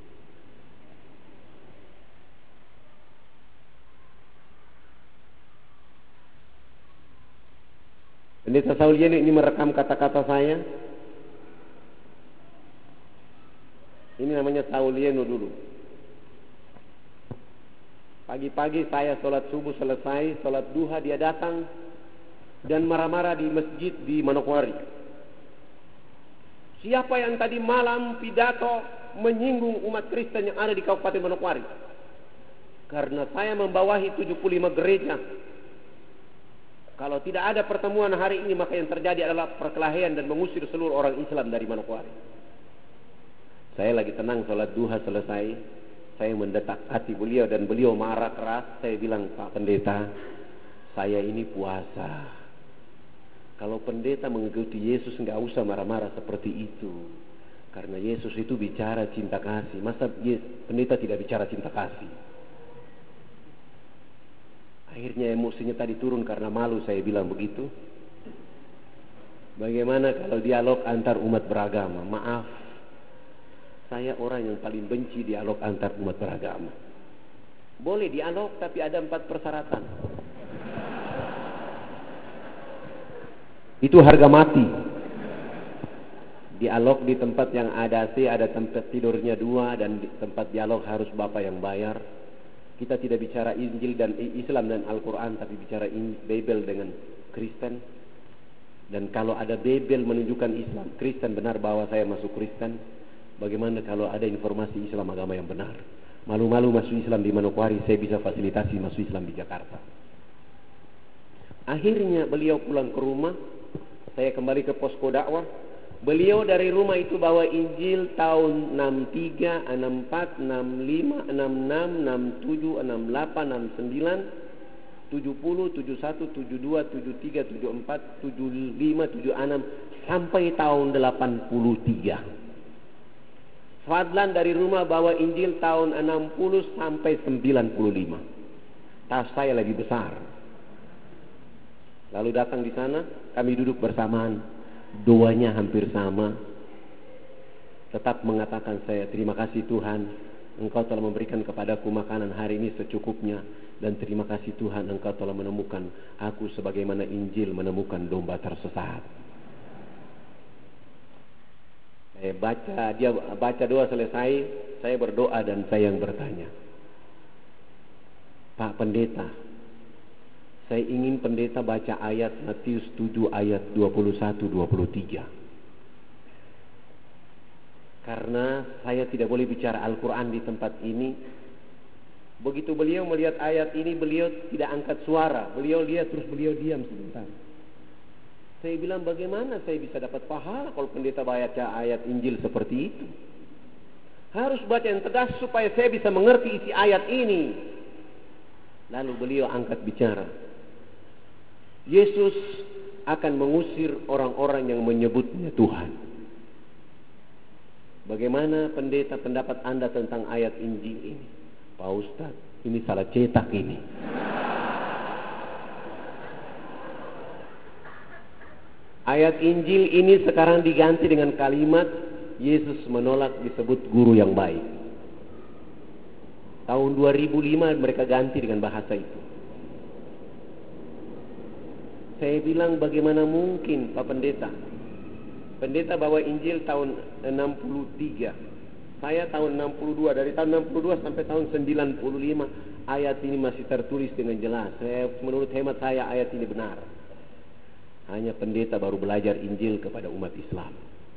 Pendeta Saul Jenu ini merekam kata-kata saya. Ini namanya Saul Jenu dulu. Pagi-pagi saya sholat subuh selesai, sholat duha dia datang dan marah-marah di masjid di Manokwari. Siapa yang tadi malam pidato menyinggung umat Kristen yang ada di Kabupaten Manokwari? Karena saya membawahi 75 gereja. Kalau tidak ada pertemuan hari ini, maka yang terjadi adalah perkelahian dan mengusir seluruh orang Islam dari Manokwari. Saya lagi tenang sholat duha selesai. Saya mendetak hati beliau dan beliau marah keras. Saya bilang, Pak Pendeta, saya ini puasa. Kalau pendeta mengikuti Yesus, enggak usah marah-marah seperti itu. Karena Yesus itu bicara cinta kasih. Masa pendeta tidak bicara cinta kasih? Akhirnya emosinya tadi turun karena malu, saya bilang begitu. Bagaimana kalau dialog antar umat beragama? Maaf, saya orang yang paling benci dialog antar umat beragama. Boleh dialog, tapi ada 4 persyaratan. Itu harga mati. dialog di tempat yang ada AC, ada tempat tidurnya 2, dan di tempat dialog harus Bapak yang bayar. Kita tidak bicara Injil dan Islam dan Al-Quran, tapi bicara Bible dengan Kristen. Dan kalau ada Bible menunjukkan Islam, Kristen benar bahwa saya masuk Kristen. Bagaimana kalau ada informasi Islam agama yang benar? Malu-malu masuk Islam di Manokwari, saya bisa fasilitasi masuk Islam di Jakarta. Akhirnya beliau pulang ke rumah, saya kembali ke posko dakwah. Beliau dari rumah itu bawa Injil tahun 63, 64, 65, 66, 67, 68, 69, 70, 71, 72, 73, 74, 75, 76 sampai tahun 83. Fadlan dari rumah bawa Injil tahun 60 sampai 95. Tas saya lebih besar. Lalu datang di sana, kami duduk bersamaan. Doanya hampir sama. Tetap mengatakan saya, terima kasih Tuhan, Engkau telah memberikan kepadaku makanan hari ini secukupnya. Dan terima kasih Tuhan, Engkau telah menemukan aku sebagaimana Injil menemukan domba tersesat. Dia baca doa selesai, saya berdoa dan saya yang bertanya, Pak Pendeta, saya ingin pendeta baca ayat Matius 7 ayat 21-23. Karena saya tidak boleh bicara Al-Quran di tempat ini. Begitu beliau melihat ayat ini, beliau tidak angkat suara. Beliau lihat terus beliau diam sebentar. Saya bilang, bagaimana saya bisa dapat pahala kalau pendeta baca ayat Injil seperti itu? Harus baca yang tegas supaya saya bisa mengerti isi ayat ini. Lalu beliau angkat bicara. Yesus akan mengusir orang-orang yang menyebutnya Tuhan. Bagaimana pendeta pendapat Anda tentang ayat Injil ini? Pak Ustadz, ini salah cetak ini. Ayat Injil ini sekarang diganti dengan kalimat Yesus menolak disebut guru yang baik. Tahun 2005 mereka ganti dengan bahasa itu. Saya bilang, bagaimana mungkin Pak Pendeta? Pendeta bawa Injil tahun 63. Saya tahun 62. Dari tahun 62 sampai tahun 95 ayat ini masih tertulis dengan jelas. Menurut hemat saya ayat ini benar. Hanya pendeta baru belajar Injil kepada umat Islam.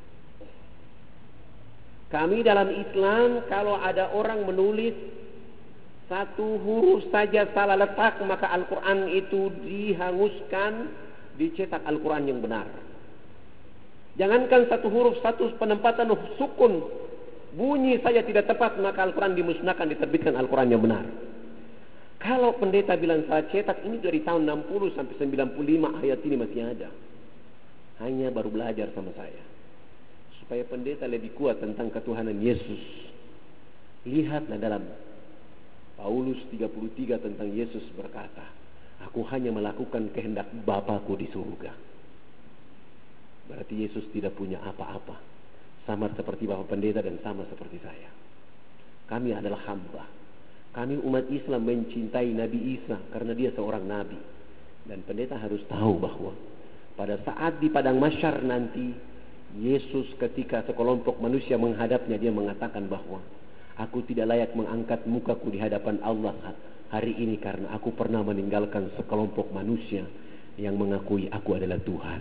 Kami dalam Islam, kalau ada orang menulis satu huruf saja salah letak, maka Al-Quran itu dihanguskan, dicetak Al-Quran yang benar. Jangankan satu huruf, satu penempatan sukun, bunyi saja tidak tepat, maka Al-Quran dimusnahkan, diterbitkan Al-Quran yang benar. Kalau pendeta bilang salah cetak, ini dari tahun 60 sampai 95 ayat ini masih ada. Hanya baru belajar sama saya. Supaya pendeta lebih kuat tentang ketuhanan Yesus. Lihatlah dalam Paulus 33 tentang Yesus berkata, aku hanya melakukan kehendak Bapakku di surga. Berarti Yesus tidak punya apa-apa. Sama seperti Bapak Pendeta dan sama seperti saya. Kami adalah hamba. Kami umat Islam mencintai Nabi Isa karena dia seorang nabi. Dan pendeta harus tahu bahwa pada saat di padang mahsyar nanti, Yesus ketika sekelompok manusia menghadapnya, dia mengatakan bahwa aku tidak layak mengangkat mukaku di hadapan Allah hari ini karena aku pernah meninggalkan sekelompok manusia yang mengakui aku adalah Tuhan.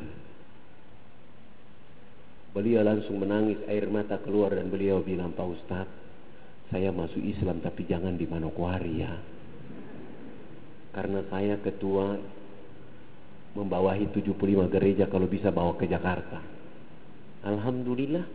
Beliau langsung menangis, air mata keluar, dan beliau bilang, Pak Ustadz, saya masuk Islam tapi jangan di Manokwari ya. Karena saya ketua membawahi 75 gereja, kalau bisa bawa ke Jakarta. Alhamdulillah,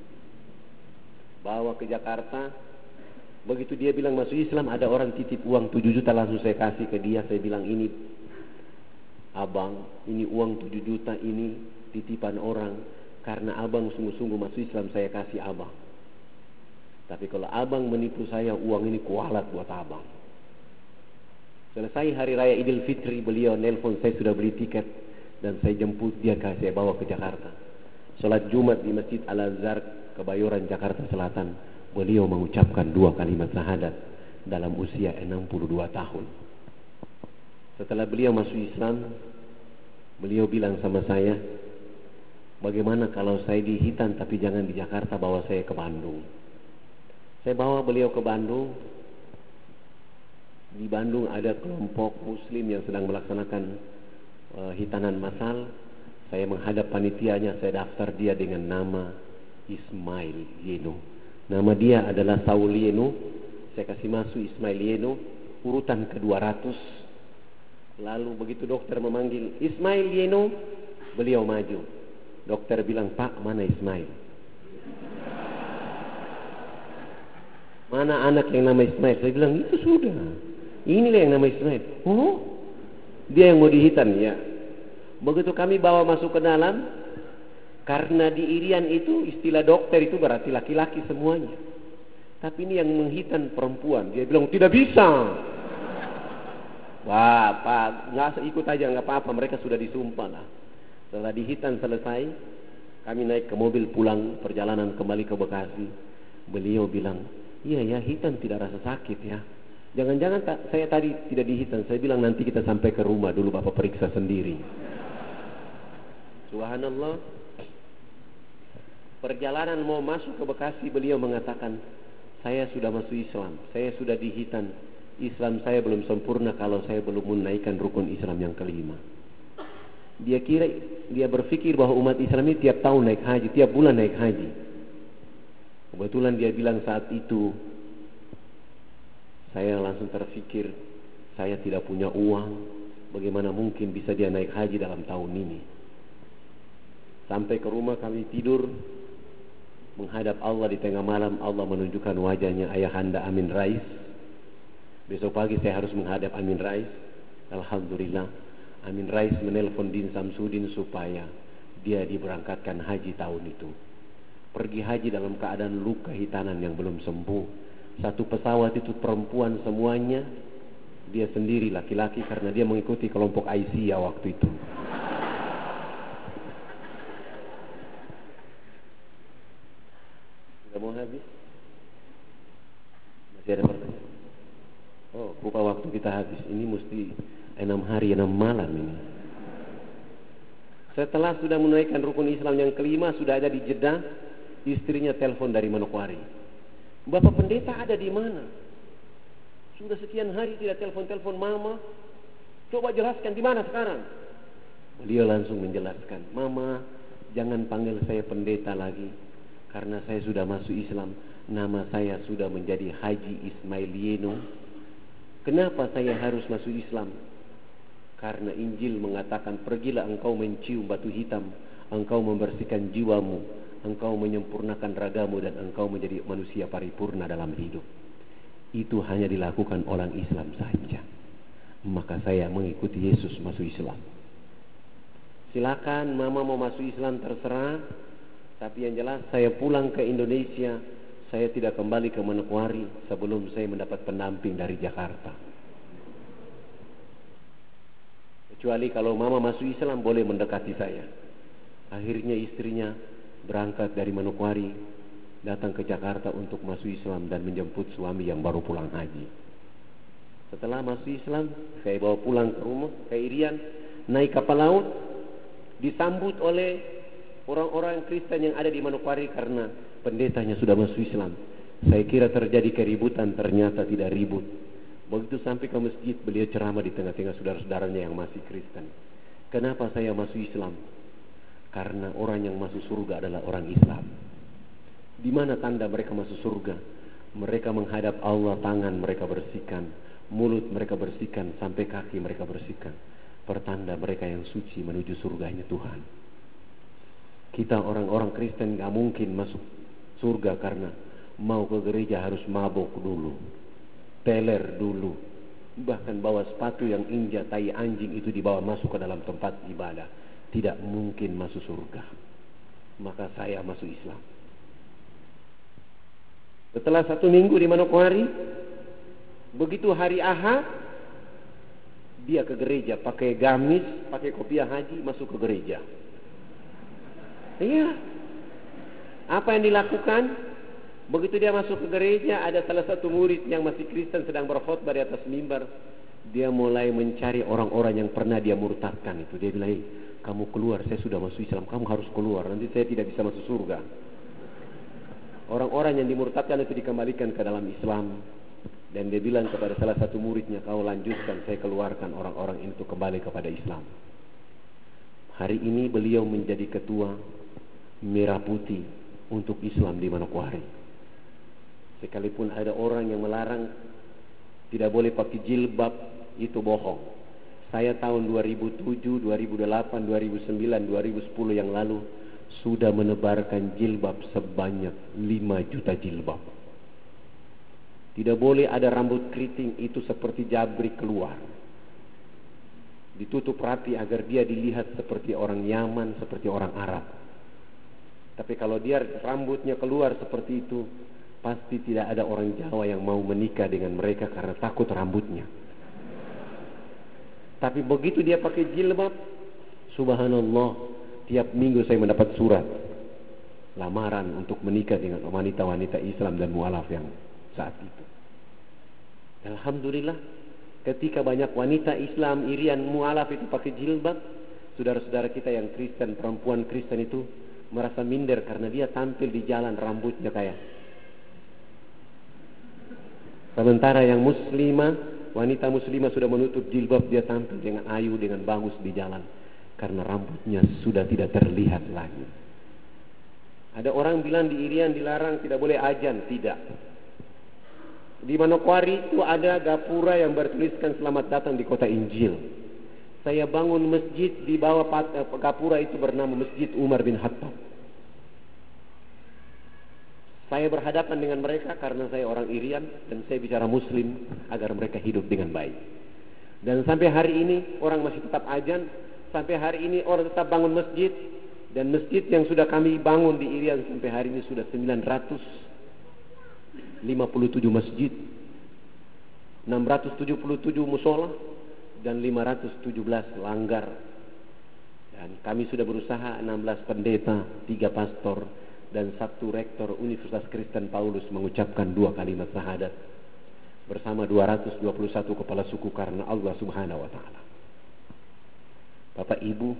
bawa ke Jakarta. Begitu dia bilang masuk Islam, ada orang titip uang 7 juta, langsung saya kasih ke dia. Saya bilang, ini abang, ini uang 7 juta ini titipan orang. Karena abang sungguh-sungguh masuk Islam, saya kasih abang. Tapi kalau abang menipu saya, uang ini kualat buat abang. Selesai hari raya Idul Fitri, beliau nelpon, saya sudah beli tiket. Dan saya jemput dia, saya bawa ke Jakarta. Salat Jumat di Masjid Al-Azhar, Kebayoran, Jakarta Selatan. Beliau mengucapkan 2 kalimat syahadat dalam usia 62 tahun. Setelah beliau masuk Islam, beliau bilang sama saya, bagaimana kalau saya di Hitan tapi jangan di Jakarta, bawa saya ke Bandung. Saya bawa beliau ke Bandung. Di Bandung ada kelompok muslim yang sedang melaksanakan hitanan massal. Saya menghadap panitianya, saya daftar dia dengan nama Ismail Yeno. Nama dia adalah Saul Yeno. Saya kasih masuk Ismail Yeno, urutan ke-200. Lalu begitu dokter memanggil Ismail Yeno, beliau maju. Dokter bilang, "Pak, mana Ismail? Mana anak yang nama Ismail?" Saya bilang, "Itu sudah. Inilah yang nama Ismail." "Oh, dia yang mau dihitan?" "Ya." Begitu kami bawa masuk ke dalam, karena di Irian itu istilah dokter itu berarti laki-laki semuanya. Tapi ini yang menghitan perempuan. Dia bilang, "Tidak bisa." Wah, Pak, nggak ikut aja, nggak apa-apa. Mereka sudah disumpah lah. Setelah dihitan selesai, kami naik ke mobil pulang perjalanan kembali ke Bekasi. Beliau bilang, "Iya ya, hitan tidak rasa sakit ya. Jangan-jangan saya tadi tidak dihitan." Saya bilang, "Nanti kita sampai ke rumah dulu, Bapak periksa sendiri." Subhanallah. Perjalanan mau masuk ke Bekasi, beliau mengatakan, "Saya sudah masuk Islam, saya sudah dihitan. Islam saya belum sempurna kalau saya belum menaikkan rukun Islam yang kelima." Dia berpikir bahwa umat Islam ini tiap tahun naik haji, tiap bulan naik haji. Kebetulan dia bilang saat itu, saya langsung terpikir, saya tidak punya uang, bagaimana mungkin bisa dia naik haji dalam tahun ini. Sampai ke rumah kami tidur, menghadap Allah di tengah malam. Allah menunjukkan wajahnya Ayahanda Amin Rais. Besok pagi saya harus menghadap Amin Rais. Alhamdulillah, Amin Rais menelpon Din Samsudin supaya dia diberangkatkan haji tahun itu. Pergi haji dalam keadaan luka hitanan yang belum sembuh. Satu pesawat itu perempuan semuanya, dia sendiri laki-laki karena dia mengikuti kelompok Aisyah waktu itu. Sudah mau habis? Masih ada pertanyaan? Oh, rupa waktu kita habis. Ini mesti 6 hari 6 malam ini. Setelah sudah menunaikan rukun Islam yang kelima, sudah ada di Jeddah, istrinya telepon dari Manokwari. "Bapak pendeta ada di mana? Sudah sekian hari tidak telepon-telepon mama. Coba jelaskan di mana sekarang." Beliau langsung menjelaskan, "Mama, jangan panggil saya pendeta lagi. Karena saya sudah masuk Islam, nama saya sudah menjadi Haji Ismail Yeno. Kenapa saya harus masuk Islam? Karena Injil mengatakan, pergilah engkau mencium batu hitam, engkau membersihkan jiwamu, engkau menyempurnakan ragamu, dan engkau menjadi manusia paripurna dalam hidup. Itu hanya dilakukan orang Islam saja. Maka saya mengikuti Yesus masuk Islam. Silakan mama mau masuk Islam terserah. Tapi yang jelas saya pulang ke Indonesia, saya tidak kembali ke Manokwari sebelum saya mendapat pendamping dari Jakarta. Kecuali kalau mama masuk Islam boleh mendekati saya." Akhirnya istrinya berangkat dari Manokwari, datang ke Jakarta untuk masuk Islam dan menjemput suami yang baru pulang haji. Setelah masuk Islam, saya bawa pulang ke rumah, ke Irian, naik kapal laut, disambut oleh orang-orang Kristen yang ada di Manokwari karena pendetanya sudah masuk Islam. Saya kira terjadi keributan, ternyata tidak ribut. Begitu sampai ke masjid, beliau ceramah di tengah-tengah saudara-saudaranya yang masih Kristen. "Kenapa saya masuk Islam? Karena orang yang masuk surga adalah orang Islam. Di mana tanda mereka masuk surga? Mereka menghadap Allah, tangan mereka bersihkan, mulut mereka bersihkan, sampai kaki mereka bersihkan. Pertanda mereka yang suci menuju surganya Tuhan. Kita orang-orang Kristen gak mungkin masuk surga karena mau ke gereja harus mabok dulu, teler dulu, bahkan bawa sepatu yang injak tai anjing itu dibawa masuk ke dalam tempat ibadah. Tidak mungkin masuk surga. Maka saya masuk Islam. Setelah 1 minggu di Manokwari, begitu hari Ahad, dia ke gereja pakai gamis, pakai kopiah haji, masuk ke gereja. Iya. Apa yang dilakukan? Begitu dia masuk ke gereja, ada salah satu murid yang masih Kristen sedang berkhutbah di atas mimbar. Dia mulai mencari orang-orang yang pernah dia murtadkan itu. Dia bilang, kamu keluar, saya sudah masuk Islam, kamu harus keluar, nanti saya tidak bisa masuk surga. Orang-orang yang dimurtadkan itu dikembalikan ke dalam Islam. Dan dia bilang kepada salah satu muridnya, kau lanjutkan, saya keluarkan orang-orang itu kembali kepada Islam. Hari ini beliau menjadi ketua Merah Putih untuk Islam di Manokwari. Sekalipun ada orang yang melarang tidak boleh pakai jilbab, itu bohong. Saya tahun 2007, 2008, 2009, 2010 yang lalu sudah menebarkan jilbab sebanyak 5 juta jilbab. Tidak boleh ada rambut keriting itu seperti jabrik keluar. Ditutup rapi agar dia dilihat seperti orang Yaman, seperti orang Arab. Tapi kalau dia rambutnya keluar seperti itu, pasti tidak ada orang Jawa yang mau menikah dengan mereka karena takut rambutnya. Tapi begitu dia pakai jilbab, subhanallah, tiap minggu saya mendapat surat lamaran untuk menikah dengan wanita-wanita Islam dan mualaf yang saat itu. Alhamdulillah, ketika banyak wanita Islam Irian mualaf itu pakai jilbab, saudara-saudara kita yang Kristen, perempuan Kristen itu merasa minder karena dia tampil di jalan rambutnya kayak. Sementara yang muslimah, wanita muslimah sudah menutup jilbab, dia tampil dengan ayu, dengan bagus di jalan karena rambutnya sudah tidak terlihat lagi. Ada orang bilang di Irian dilarang, tidak boleh azan, tidak. Di Manokwari itu ada gapura yang bertuliskan selamat datang di kota Injil. Saya bangun masjid di bawah gapura itu bernama Masjid Umar bin Khattab. Saya berhadapan dengan mereka karena saya orang Irian dan saya bicara Muslim agar mereka hidup dengan baik. Dan sampai hari ini orang masih tetap azan. Sampai hari ini orang tetap bangun masjid. Dan masjid yang sudah kami bangun di Irian sampai hari ini sudah 957 masjid, 677 musola, dan 517 langgar. Dan kami sudah berusaha 16 pendeta, 3 pastor, dan 1 rektor Universitas Kristen Paulus mengucapkan 2 kalimat syahadat bersama 221 kepala suku karena Allah Subhanahu wa Ta'ala. Bapak Ibu,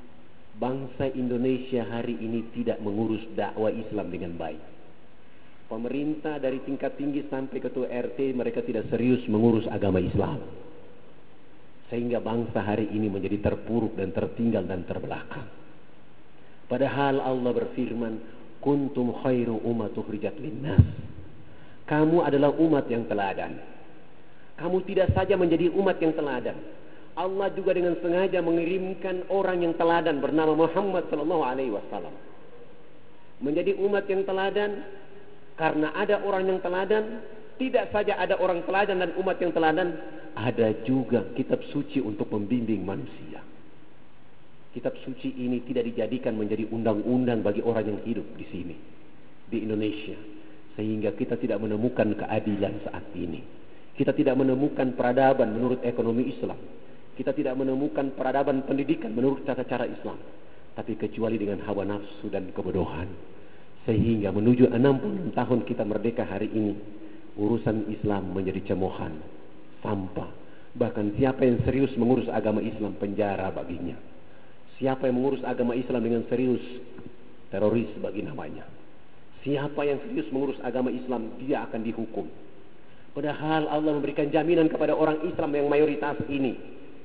bangsa Indonesia hari ini tidak mengurus dakwah Islam dengan baik. Pemerintah dari tingkat tinggi sampai ketua RT mereka tidak serius mengurus agama Islam. Sehingga bangsa hari ini menjadi terpuruk dan tertinggal dan terbelakang. Padahal Allah berfirman, kuntum khairu umat ukhrijat linnas. Kamu adalah umat yang teladan. Kamu tidak saja menjadi umat yang teladan. Allah juga dengan sengaja mengirimkan orang yang teladan bernama Muhammad sallallahu alaihi wasallam. Menjadi umat yang teladan. Karena ada orang yang teladan, tidak saja ada orang teladan dan umat yang teladan, ada juga kitab suci untuk membimbing manusia. Kitab suci ini tidak dijadikan menjadi undang-undang bagi orang yang hidup di sini, di Indonesia. Sehingga kita tidak menemukan keadilan saat ini. Kita tidak menemukan peradaban menurut ekonomi Islam. Kita tidak menemukan peradaban pendidikan menurut tata cara Islam. Tapi kecuali dengan hawa nafsu dan kebodohan. Sehingga menuju 60 tahun kita merdeka hari ini, urusan Islam menjadi cemohan, sampah. Bahkan siapa yang serius mengurus agama Islam, penjara baginya. Siapa yang mengurus agama Islam dengan serius, teroris bagi namanya. Siapa yang serius mengurus agama Islam, dia akan dihukum. Padahal Allah memberikan jaminan kepada orang Islam yang mayoritas ini.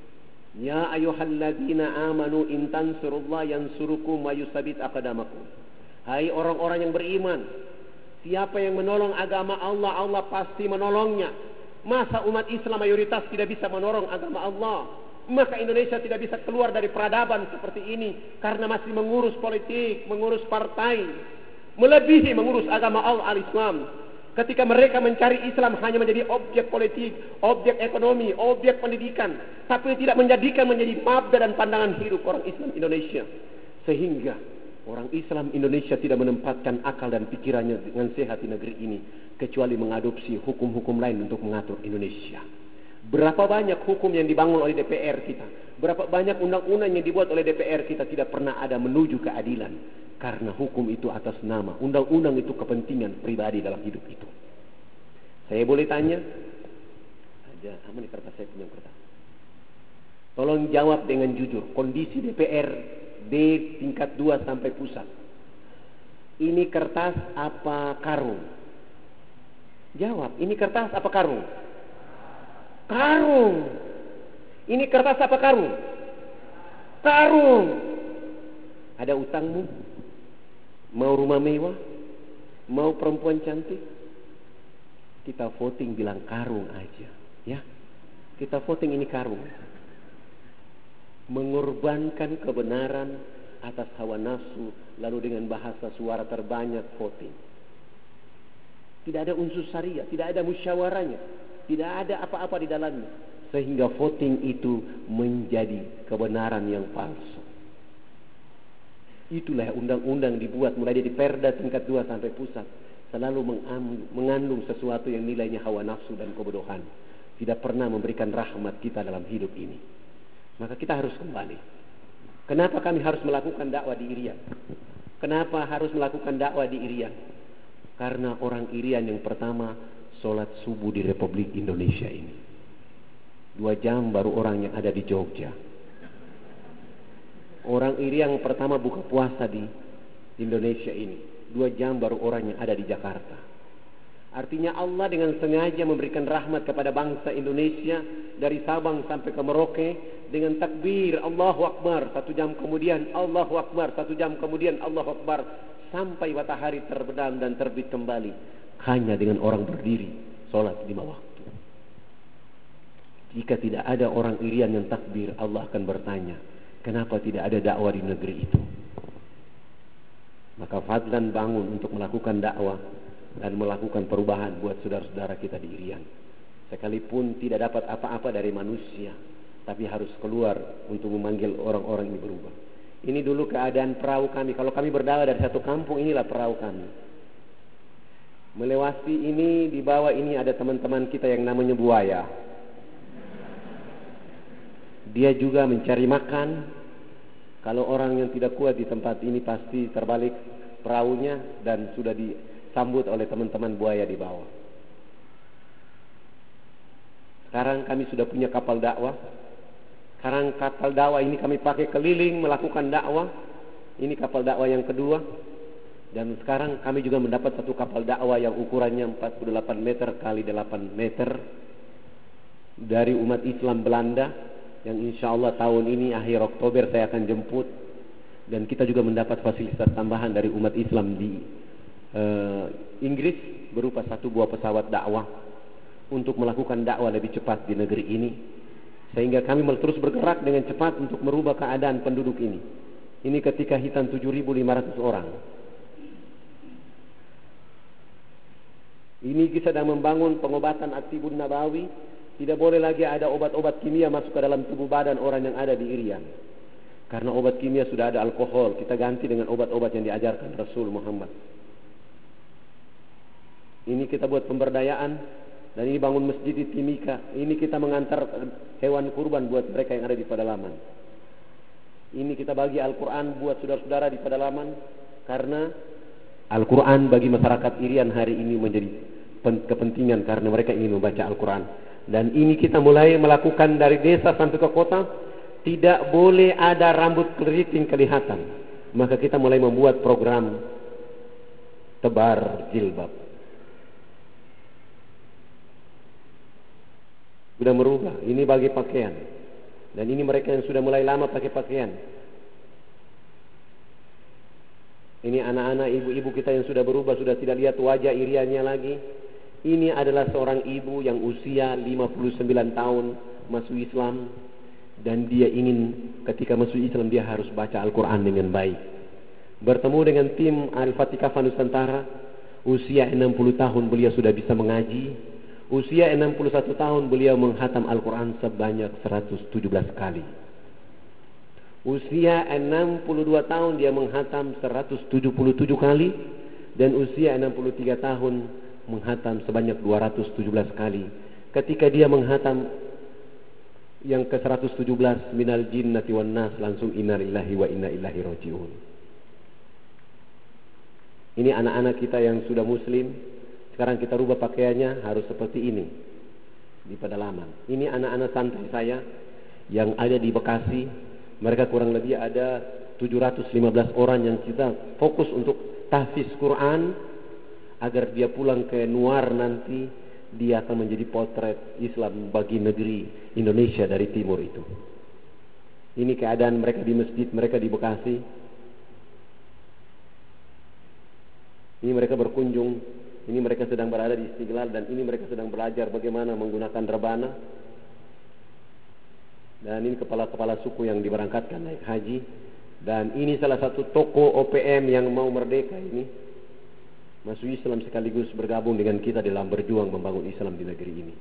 Ya ayyuhalladzina amanu in tansurullah yansurukum wa yusabit aqdamakum. Hai orang-orang yang beriman, siapa yang menolong agama Allah, Allah pasti menolongnya. Masa umat Islam mayoritas tidak bisa menolong agama Allah? Maka Indonesia tidak bisa keluar dari peradaban seperti ini karena masih mengurus politik, mengurus partai, melebihi mengurus agama Allah al-Islam. Ketika mereka mencari Islam hanya menjadi objek politik, objek ekonomi, objek pendidikan, tapi tidak menjadikan menjadi mabda dan pandangan hidup orang Islam Indonesia. Sehingga orang Islam Indonesia tidak menempatkan akal dan pikirannya dengan sehat di negeri ini, kecuali mengadopsi hukum-hukum lain untuk mengatur Indonesia. Berapa banyak hukum yang dibangun oleh DPR kita, berapa banyak undang-undang yang dibuat oleh DPR kita tidak pernah ada menuju keadilan. Karena hukum itu atas nama, undang-undang itu kepentingan pribadi dalam hidup itu. Saya boleh tanya? Ada, apa nih kertas saya punya kertas? Tolong jawab dengan jujur. Kondisi DPR D tingkat 2 sampai pusat. Ini kertas apa karung? Jawab, ini kertas apa karung? Karung. Ini kertas apa karung? Karung. Ada utangmu? Mau rumah mewah? Mau perempuan cantik? Kita voting bilang karung aja, ya. Kita voting ini karung. Mengorbankan kebenaran atas hawa nafsu, lalu dengan bahasa suara terbanyak voting. Tidak ada unsur syariah, tidak ada musyawarahnya, tidak ada apa-apa di dalamnya, sehingga voting itu menjadi kebenaran yang palsu. Itulah undang-undang dibuat mulai dari perda tingkat 2 sampai pusat, selalu mengandung sesuatu yang nilainya hawa nafsu dan kebodohan, tidak pernah memberikan rahmat kita dalam hidup ini. Maka kita harus kembali. Kenapa kami harus melakukan dakwah di Irian? Kenapa harus melakukan dakwah di Irian? Karena orang Irian yang pertama sholat subuh di Republik Indonesia ini 2 jam baru orang yang ada di Jogja. Orang Irian yang pertama buka puasa di Indonesia ini 2 jam baru orang yang ada di Jakarta. Artinya Allah dengan sengaja memberikan rahmat kepada bangsa Indonesia dari Sabang sampai ke Merauke dengan takbir Allahu Akbar, 1 jam kemudian Allahu Akbar, 1 jam kemudian Allahu Akbar, sampai matahari terbenam dan terbit kembali, hanya dengan orang berdiri sholat 5 waktu. Jika tidak ada orang Irian yang takbir, Allah akan bertanya, kenapa tidak ada dakwah di negeri itu? Maka Fadlan bangun untuk melakukan dakwah dan melakukan perubahan buat saudara-saudara kita di Irian. Sekalipun tidak dapat apa-apa dari manusia, tapi harus keluar untuk memanggil orang-orang ini berubah. Ini dulu keadaan perahu kami. Kalau kami berdakwah dari satu kampung, inilah perahu kami. Melewati ini, di bawah ini ada teman-teman kita yang namanya buaya. Dia juga mencari makan. Kalau orang yang tidak kuat di tempat ini pasti terbalik perahunya dan sudah disambut oleh teman-teman buaya di bawah. Sekarang kami sudah punya kapal dakwah. Sekarang kapal dakwah ini kami pakai keliling melakukan dakwah. Ini kapal dakwah yang kedua. Dan sekarang kami juga mendapat satu kapal dakwah yang ukurannya 48 meter kali 8 meter dari umat Islam Belanda, yang insya Allah tahun ini akhir Oktober saya akan jemput. Dan kita juga mendapat fasilitas tambahan dari umat Islam di Inggris berupa 1 buah pesawat dakwah untuk melakukan dakwah lebih cepat di negeri ini, sehingga kami terus bergerak dengan cepat untuk merubah keadaan penduduk ini. Ini ketika hitam 7.500 orang. Ini kita sedang membangun pengobatan At-Tibun Nabawi. Tidak boleh lagi ada obat-obat kimia masuk ke dalam tubuh badan orang yang ada di Irian. Karena obat kimia sudah ada alkohol, kita ganti dengan obat-obat yang diajarkan Rasul Muhammad. Ini kita buat pemberdayaan, dan ini bangun masjid di Timika. Ini kita mengantar hewan kurban buat mereka yang ada di pedalaman. Ini kita bagi Al-Quran buat saudara-saudara di pedalaman, karena Al-Quran bagi masyarakat Irian hari ini menjadi kepentingan karena mereka ingin membaca Al-Quran. Dan ini kita mulai melakukan dari desa sampai ke kota. Tidak boleh ada rambut keriting kelihatan. Maka kita mulai membuat program tebar jilbab. Sudah merubah. Ini bagi pakaian. Dan ini mereka yang sudah mulai lama pakai pakaian. Ini anak-anak ibu-ibu kita yang sudah berubah, sudah tidak lihat wajah Iriannya lagi. Ini adalah seorang ibu yang usia 59 tahun masuk Islam, dan dia ingin ketika masuk Islam dia harus baca Al-Quran dengan baik. Bertemu dengan tim Al-Fatihah Nusantara, usia 60 tahun beliau sudah bisa mengaji. Usia 61 tahun beliau menghatam Al-Quran sebanyak 117 kali. Usia 62 tahun dia menghatam 177 kali. Dan usia 63 tahun menghatam sebanyak 217 kali. Ketika dia menghatam yang ke 117, minal jinnati wan nas, langsung inna lillahi wa inna ilaihi raji'un. Ini anak-anak kita yang sudah muslim. Sekarang kita rubah pakaiannya harus seperti ini di pedalaman. Ini anak-anak santri saya. yang ada di Bekasi. Mereka kurang lebih ada 715 orang yang kita fokus untuk tahfiz Quran, agar dia pulang ke Nuar nanti dia akan menjadi potret Islam bagi negeri Indonesia dari timur itu. Ini keadaan mereka di masjid mereka di Bekasi. Ini mereka berkunjung, ini mereka sedang berada di Istiqlal, dan ini mereka sedang belajar bagaimana menggunakan rebana. Dan ini kepala-kepala suku yang diberangkatkan naik haji. Dan ini salah satu tokoh OPM yang mau merdeka ini, masuk Islam sekaligus bergabung dengan kita dalam berjuang membangun Islam di negeri ini.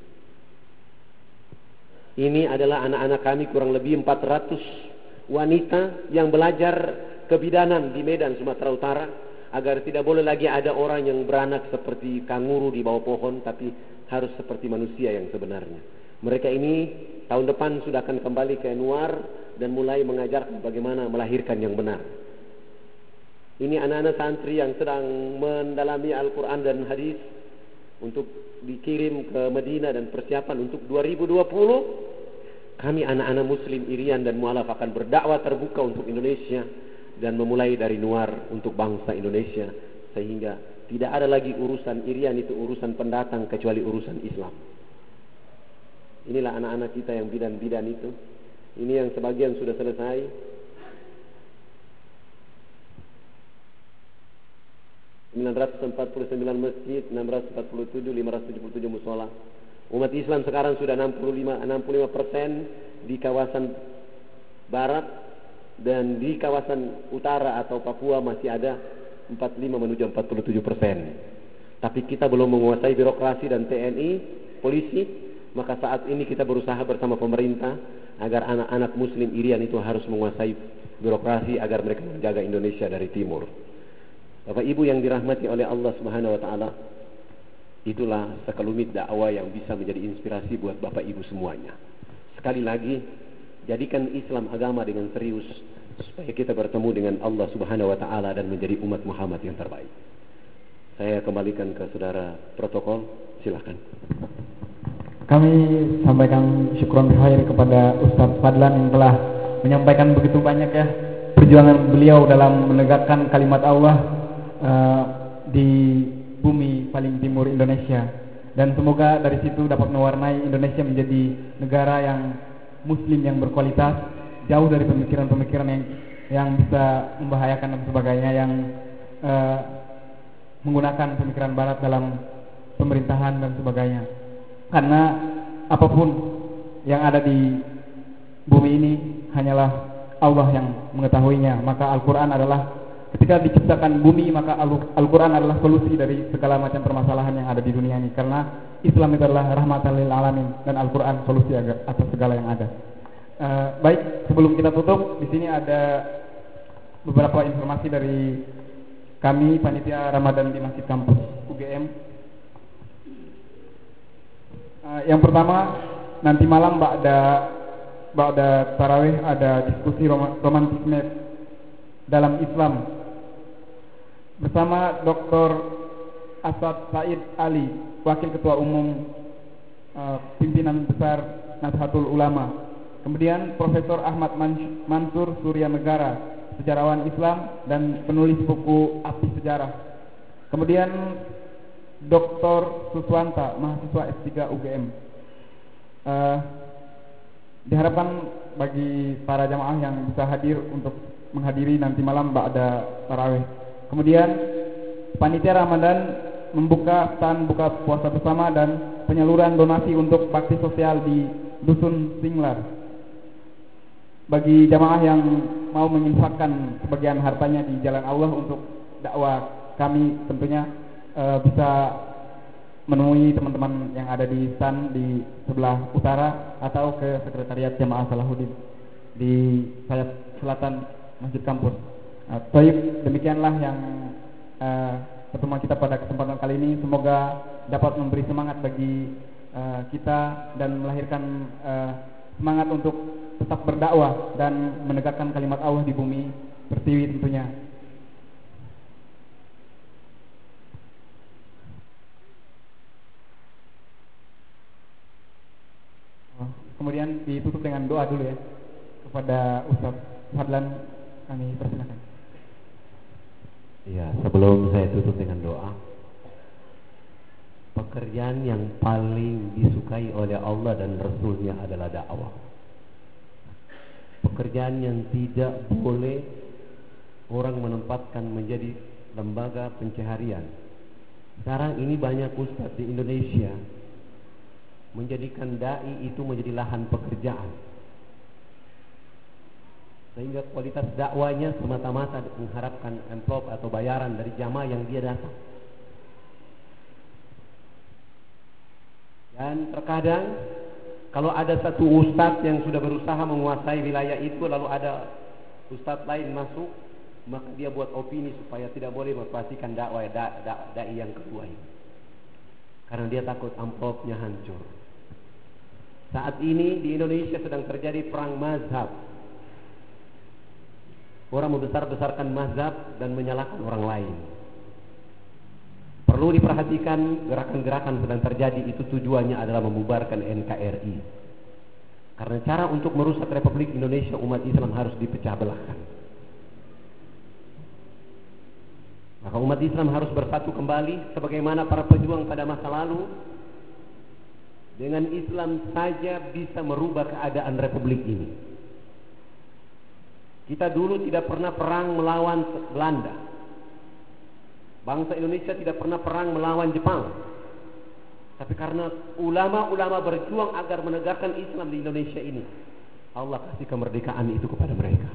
Ini adalah anak-anak kami, kurang lebih 400 wanita yang belajar kebidanan di Medan, Sumatera Utara, agar tidak boleh lagi ada orang yang beranak seperti kanguru di bawah pohon, tapi harus seperti manusia yang sebenarnya. Mereka ini tahun depan sudah akan kembali ke Nuar dan mulai mengajar bagaimana melahirkan yang benar. Ini anak-anak santri yang sedang mendalami Al-Quran dan hadis untuk dikirim ke Madinah dan persiapan untuk 2020. Kami anak-anak Muslim Irian dan Mualaf akan berdakwah terbuka untuk Indonesia dan memulai dari Nuar untuk bangsa Indonesia, sehingga tidak ada lagi urusan Irian itu urusan pendatang kecuali urusan Islam. Inilah anak-anak kita yang bidan-bidan itu. Ini yang sebagian sudah selesai. ...949 masjid, 647, 577 musola. Umat Islam sekarang sudah 65% di kawasan barat, dan di kawasan utara atau Papua masih ada 45 menuju 47%. Tapi kita belum menguasai birokrasi dan TNI, polisi. Maka saat ini kita berusaha bersama pemerintah agar anak-anak Muslim Irian itu harus menguasai birokrasi agar mereka menjaga Indonesia dari timur. Bapak Ibu yang dirahmati oleh Allah Subhanahu wa taala, itulah sekelumit dakwah yang bisa menjadi inspirasi buat Bapak Ibu semuanya. Sekali lagi, jadikan Islam agama dengan serius supaya kita bertemu dengan Allah Subhanahu wa taala dan menjadi umat Muhammad yang terbaik. Saya kembalikan ke saudara protokol, silakan. Kami sampaikan syukron khair kepada Ustadz Fadlan yang telah menyampaikan begitu banyak ya perjuangan beliau dalam menegakkan kalimat Allah di bumi paling timur Indonesia, dan semoga dari situ dapat mewarnai Indonesia menjadi negara yang Muslim yang berkualitas, jauh dari pemikiran-pemikiran yang bisa membahayakan dan sebagainya, yang menggunakan pemikiran Barat dalam pemerintahan dan sebagainya. Karena apapun yang ada di bumi ini hanyalah Allah yang mengetahuinya. Maka Al-Quran adalah, ketika diciptakan bumi, maka Al-Quran adalah solusi dari segala macam permasalahan yang ada di dunia ini. Karena Islam itu adalah rahmatan lil alamin, dan Al-Quran solusi atas segala yang ada. Baik, sebelum kita tutup, di sini ada beberapa informasi dari kami panitia Ramadan di Masjid Kampus UGM. Yang pertama, nanti malam ba'da tarawih ada diskusi romantisme dalam Islam bersama Dr. Asad Said Ali, Wakil Ketua Umum Pimpinan Besar Nahdlatul Ulama. Kemudian Profesor Ahmad Mansur Surya Negara, sejarawan Islam dan penulis buku Api Sejarah. Kemudian Dr. Suswanta, mahasiswa S3 UGM. Diharapkan bagi para jamaah yang bisa hadir untuk menghadiri nanti malam ba'da tarawih. Kemudian panitia Ramadan membuka stand buka puasa bersama dan penyaluran donasi untuk bakti sosial di Dusun Singlar. Bagi jamaah yang mau menginfakkan sebagian hartanya di jalan Allah untuk dakwah kami, tentunya bisa menemui teman-teman yang ada di stand di sebelah utara atau ke sekretariat Jamaah Salahuddin di sayap selatan Masjid Kampus. Baik, demikianlah yang pertemuan kita pada kesempatan kali ini. Semoga dapat memberi semangat bagi kita dan melahirkan semangat untuk tetap berdakwah dan menegakkan kalimat Allah di bumi pertiwi tentunya. kemudian ditutup dengan doa dulu ya. Kepada Ustaz Fadlan kami persilakan. Ya, sebelum saya tutup dengan doa, pekerjaan yang paling disukai oleh Allah dan Rasulnya adalah dakwah. Pekerjaan yang tidak boleh orang menempatkan menjadi lembaga pencaharian. Sekarang ini banyak ustadz di Indonesia menjadikan dai itu menjadi lahan pekerjaan, sehingga kualitas dakwanya semata-mata mengharapkan amplop atau bayaran dari jamaah yang dia datang. Dan terkadang kalau ada satu ustadz yang sudah berusaha menguasai wilayah itu, lalu ada ustadz lain masuk, maka dia buat opini supaya tidak boleh memperhatikan dakwah dai yang kedua ini, karena dia takut amplopnya hancur. Saat ini di Indonesia sedang terjadi perang mazhab. Orang membesar-besarkan mazhab dan menyalahkan orang lain. Perlu diperhatikan gerakan-gerakan sedang terjadi itu tujuannya adalah membubarkan NKRI. Karena cara untuk merusak Republik Indonesia umat Islam harus dipecah belahkan. Maka umat Islam harus bersatu kembali sebagaimana para pejuang pada masa lalu. Dengan Islam saja bisa merubah keadaan Republik ini. Kita dulu tidak pernah perang melawan Belanda. Bangsa Indonesia tidak pernah perang melawan Jepang. Tapi karena ulama-ulama berjuang agar menegakkan Islam di Indonesia ini, Allah kasih kemerdekaan itu kepada mereka.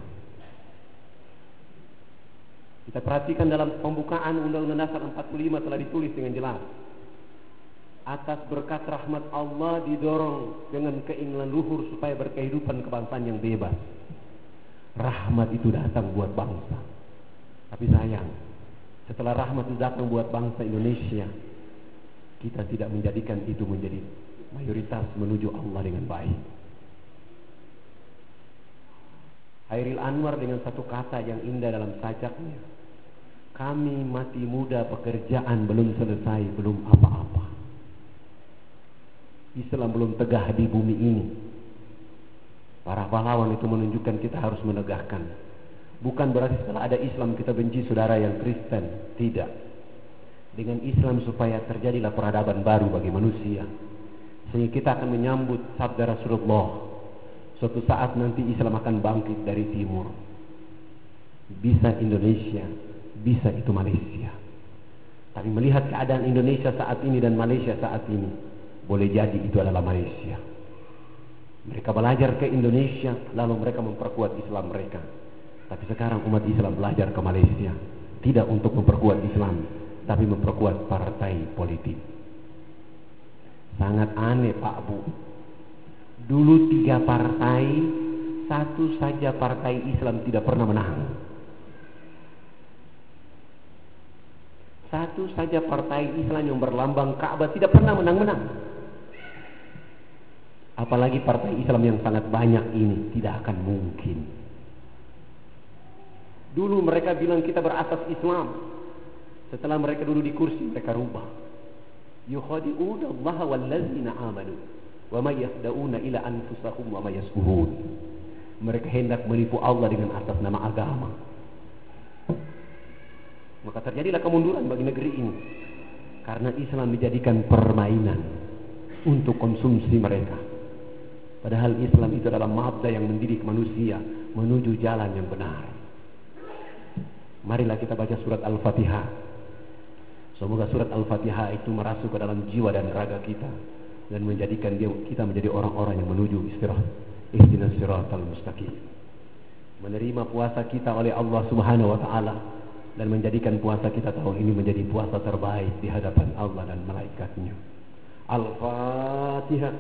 Kita perhatikan dalam pembukaan Undang-Undang Dasar 45 telah ditulis dengan jelas. Atas berkat rahmat Allah didorong dengan keinginan luhur supaya berkehidupan kebangsaan yang bebas. Rahmat itu datang buat bangsa. Tapi sayang, setelah rahmat itu datang buat bangsa Indonesia, kita tidak menjadikan itu menjadi mayoritas menuju Allah dengan baik. Hairil Anwar dengan satu kata yang indah dalam sajaknya, kami mati muda, pekerjaan belum selesai, belum apa-apa. Islam belum tegah di bumi ini. Para pahlawan itu menunjukkan kita harus menegakkan. Bukan berarti setelah ada Islam kita benci saudara yang Kristen. Tidak. Dengan Islam supaya terjadilah peradaban baru bagi manusia. Sehingga kita akan menyambut sabda Rasulullah. Suatu saat nanti Islam akan bangkit dari timur. Bisa Indonesia, bisa itu Malaysia. Tapi melihat keadaan Indonesia saat ini dan Malaysia saat ini, boleh jadi itu adalah Malaysia. Mereka belajar ke Indonesia, lalu mereka memperkuat Islam mereka. Tapi sekarang umat Islam belajar ke Malaysia, tidak untuk memperkuat Islam, tapi memperkuat partai politik. Sangat aneh Pak Bu. Dulu 3 partai, satu saja partai Islam tidak pernah menang. Satu saja partai Islam yang berlambang Ka'bah tidak pernah menang-menang. Apalagi partai Islam yang sangat banyak ini, tidak akan mungkin. Dulu mereka bilang kita berasas Islam. Setelah mereka duduk di kursi, mereka rubah. Yukhadi'una Allah wallazina amanu wa ma yakhda'una ila anfusahum wa ma yash'urun. Mereka hendak menipu Allah dengan atas nama agama. Maka terjadilah kemunduran bagi negeri ini. Karena Islam dijadikan permainan untuk konsumsi mereka. Padahal Islam itu adalah mabda yang mendidik manusia menuju jalan yang benar. Marilah kita baca surat Al-Fatihah. Semoga surat Al-Fatihah itu merasuk ke dalam jiwa dan raga kita dan menjadikan kita menjadi orang-orang yang menuju istirahat. Ihdinas siratal mustaqim. Menerima puasa kita oleh Allah Subhanahu wa taala dan menjadikan puasa kita tahun ini menjadi puasa terbaik di hadapan Allah dan malaikatnya. Al-Fatihah.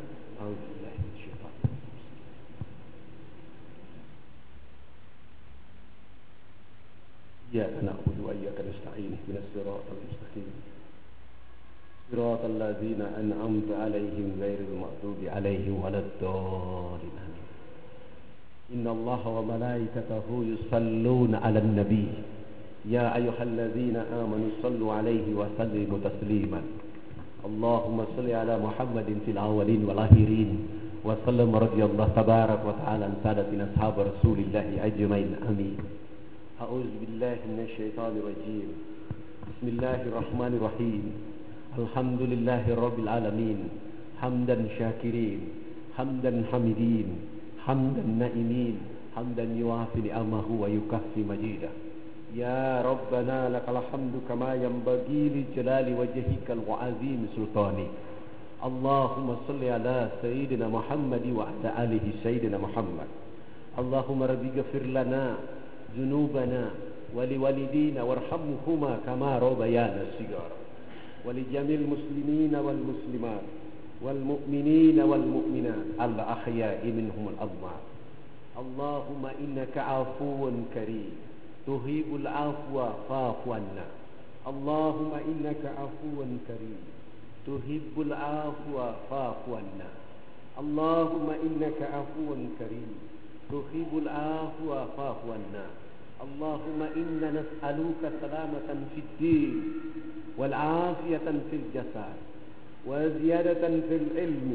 إياك نعبد وإياك نستعين اهدنا الصراط المستقيم صراط الذين أنعمت عليهم غير المغضوب عليهم ولا الضالين إن الله وملائكته يصلون على النبي يا أيها الذين آمنوا صلوا عليه وسلموا تسليما اللهم صل على محمد في الأولين والآخرين وسلم رضي الله تبارك وتعالى عن سادتنا أصحاب رسول الله أجمعين آمين. أعوذ بالله من الشيطان الرجيم. بسم الله الرحمن الرحيم. الحمد لله رب العالمين حمدا شاكرين حمدا حمدين حمدا نائمين حمدا يوافي نعمه ويكفي مجيده. يا ربنا لك الحمد كما ينبغي لجلال وجهك وعظيم سلطانك. اللهم صل على سيدنا محمد وعلى آله سيدنا محمد. اللهم رب اغفر لنا ذنوبنا ولوالدينا وارحمهما كما ربيانا صغارا ولجميع المسلمين والمسلمات والمؤمنين والمؤمنات الأحياء منهم الأموات. اللهم إنك عفو كريم تحب العفو فاعف عنا. اللهم إنك عفو كريم تحب العفو فاعف عنا. اللهم إنك عفو كريم تحب العفو فاعف عنا. اللهم إنا نسألك سلامة في الدين والعافية في الجسد وزيادة في العلم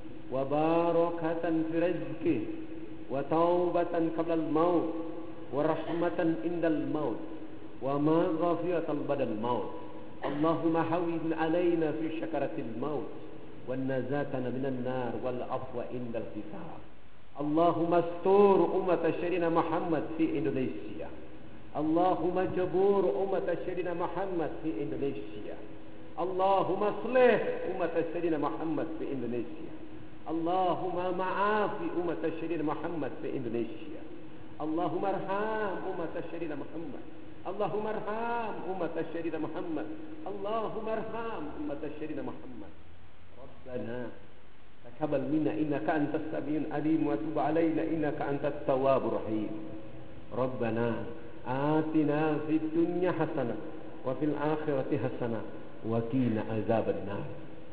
وبركة في رزقه وتوبة قبل الموت ورحمة عند الموت ومغفرة بعد الموت. اللهم هون علينا في شكرة الموت والنجاة من النار والعفو عند الحساب. اللهم استر أمة سيدنا محمد في إندونيسيا. اللهم جبور أمة سيدنا محمد في إندونيسيا. اللهم اصلح أمة سيدنا محمد في إندونيسيا. اللهم معافي أمة سيدنا محمد في إندونيسيا. اللهم ارحم أمة سيدنا محمد. اللهم ارحم أمة سيدنا محمد. اللهم ارحم أمة سيدنا محمد. ربنا تقبل منا إنك أنت السميع العليم وتب علينا إنك أنت التواب الرحيم. ربنا آتنا في الدنيا حسنة وفي الآخرة حسنة وقنا عذاب النار.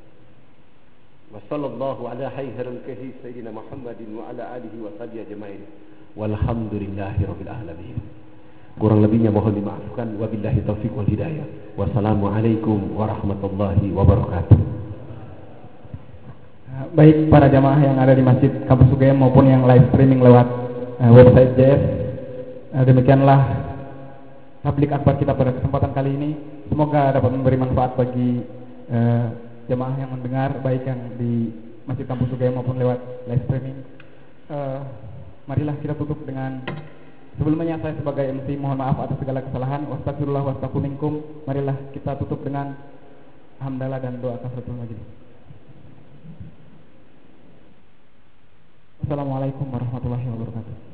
وصلى الله على خير الكهي سيدنا محمد وعلى آله وصحبه أجمعين والحمد لله رب العالمين. Kurang lebihnya mohon dimaafkan. Wabillahi taufiq wal hidayah. Wassalamualaikum warahmatullahi wabarakatuh. Baik para jamaah yang ada di Masjid Kampus UGM maupun yang live streaming lewat website JS, demikianlah tablik akbar kita pada kesempatan kali ini. Semoga dapat memberi manfaat bagi jamaah yang mendengar, baik yang di Masjid Kampus UGM maupun lewat live streaming. Marilah kita tutup dengan, sebelumnya saya sebagai MC mohon maaf atas segala kesalahan. Wastagfirullah wastaghfiru minkum. Marilah kita tutup dengan hamdalah dan doa kafaratul majelis. Assalamualaikum warahmatullahi wabarakatuh.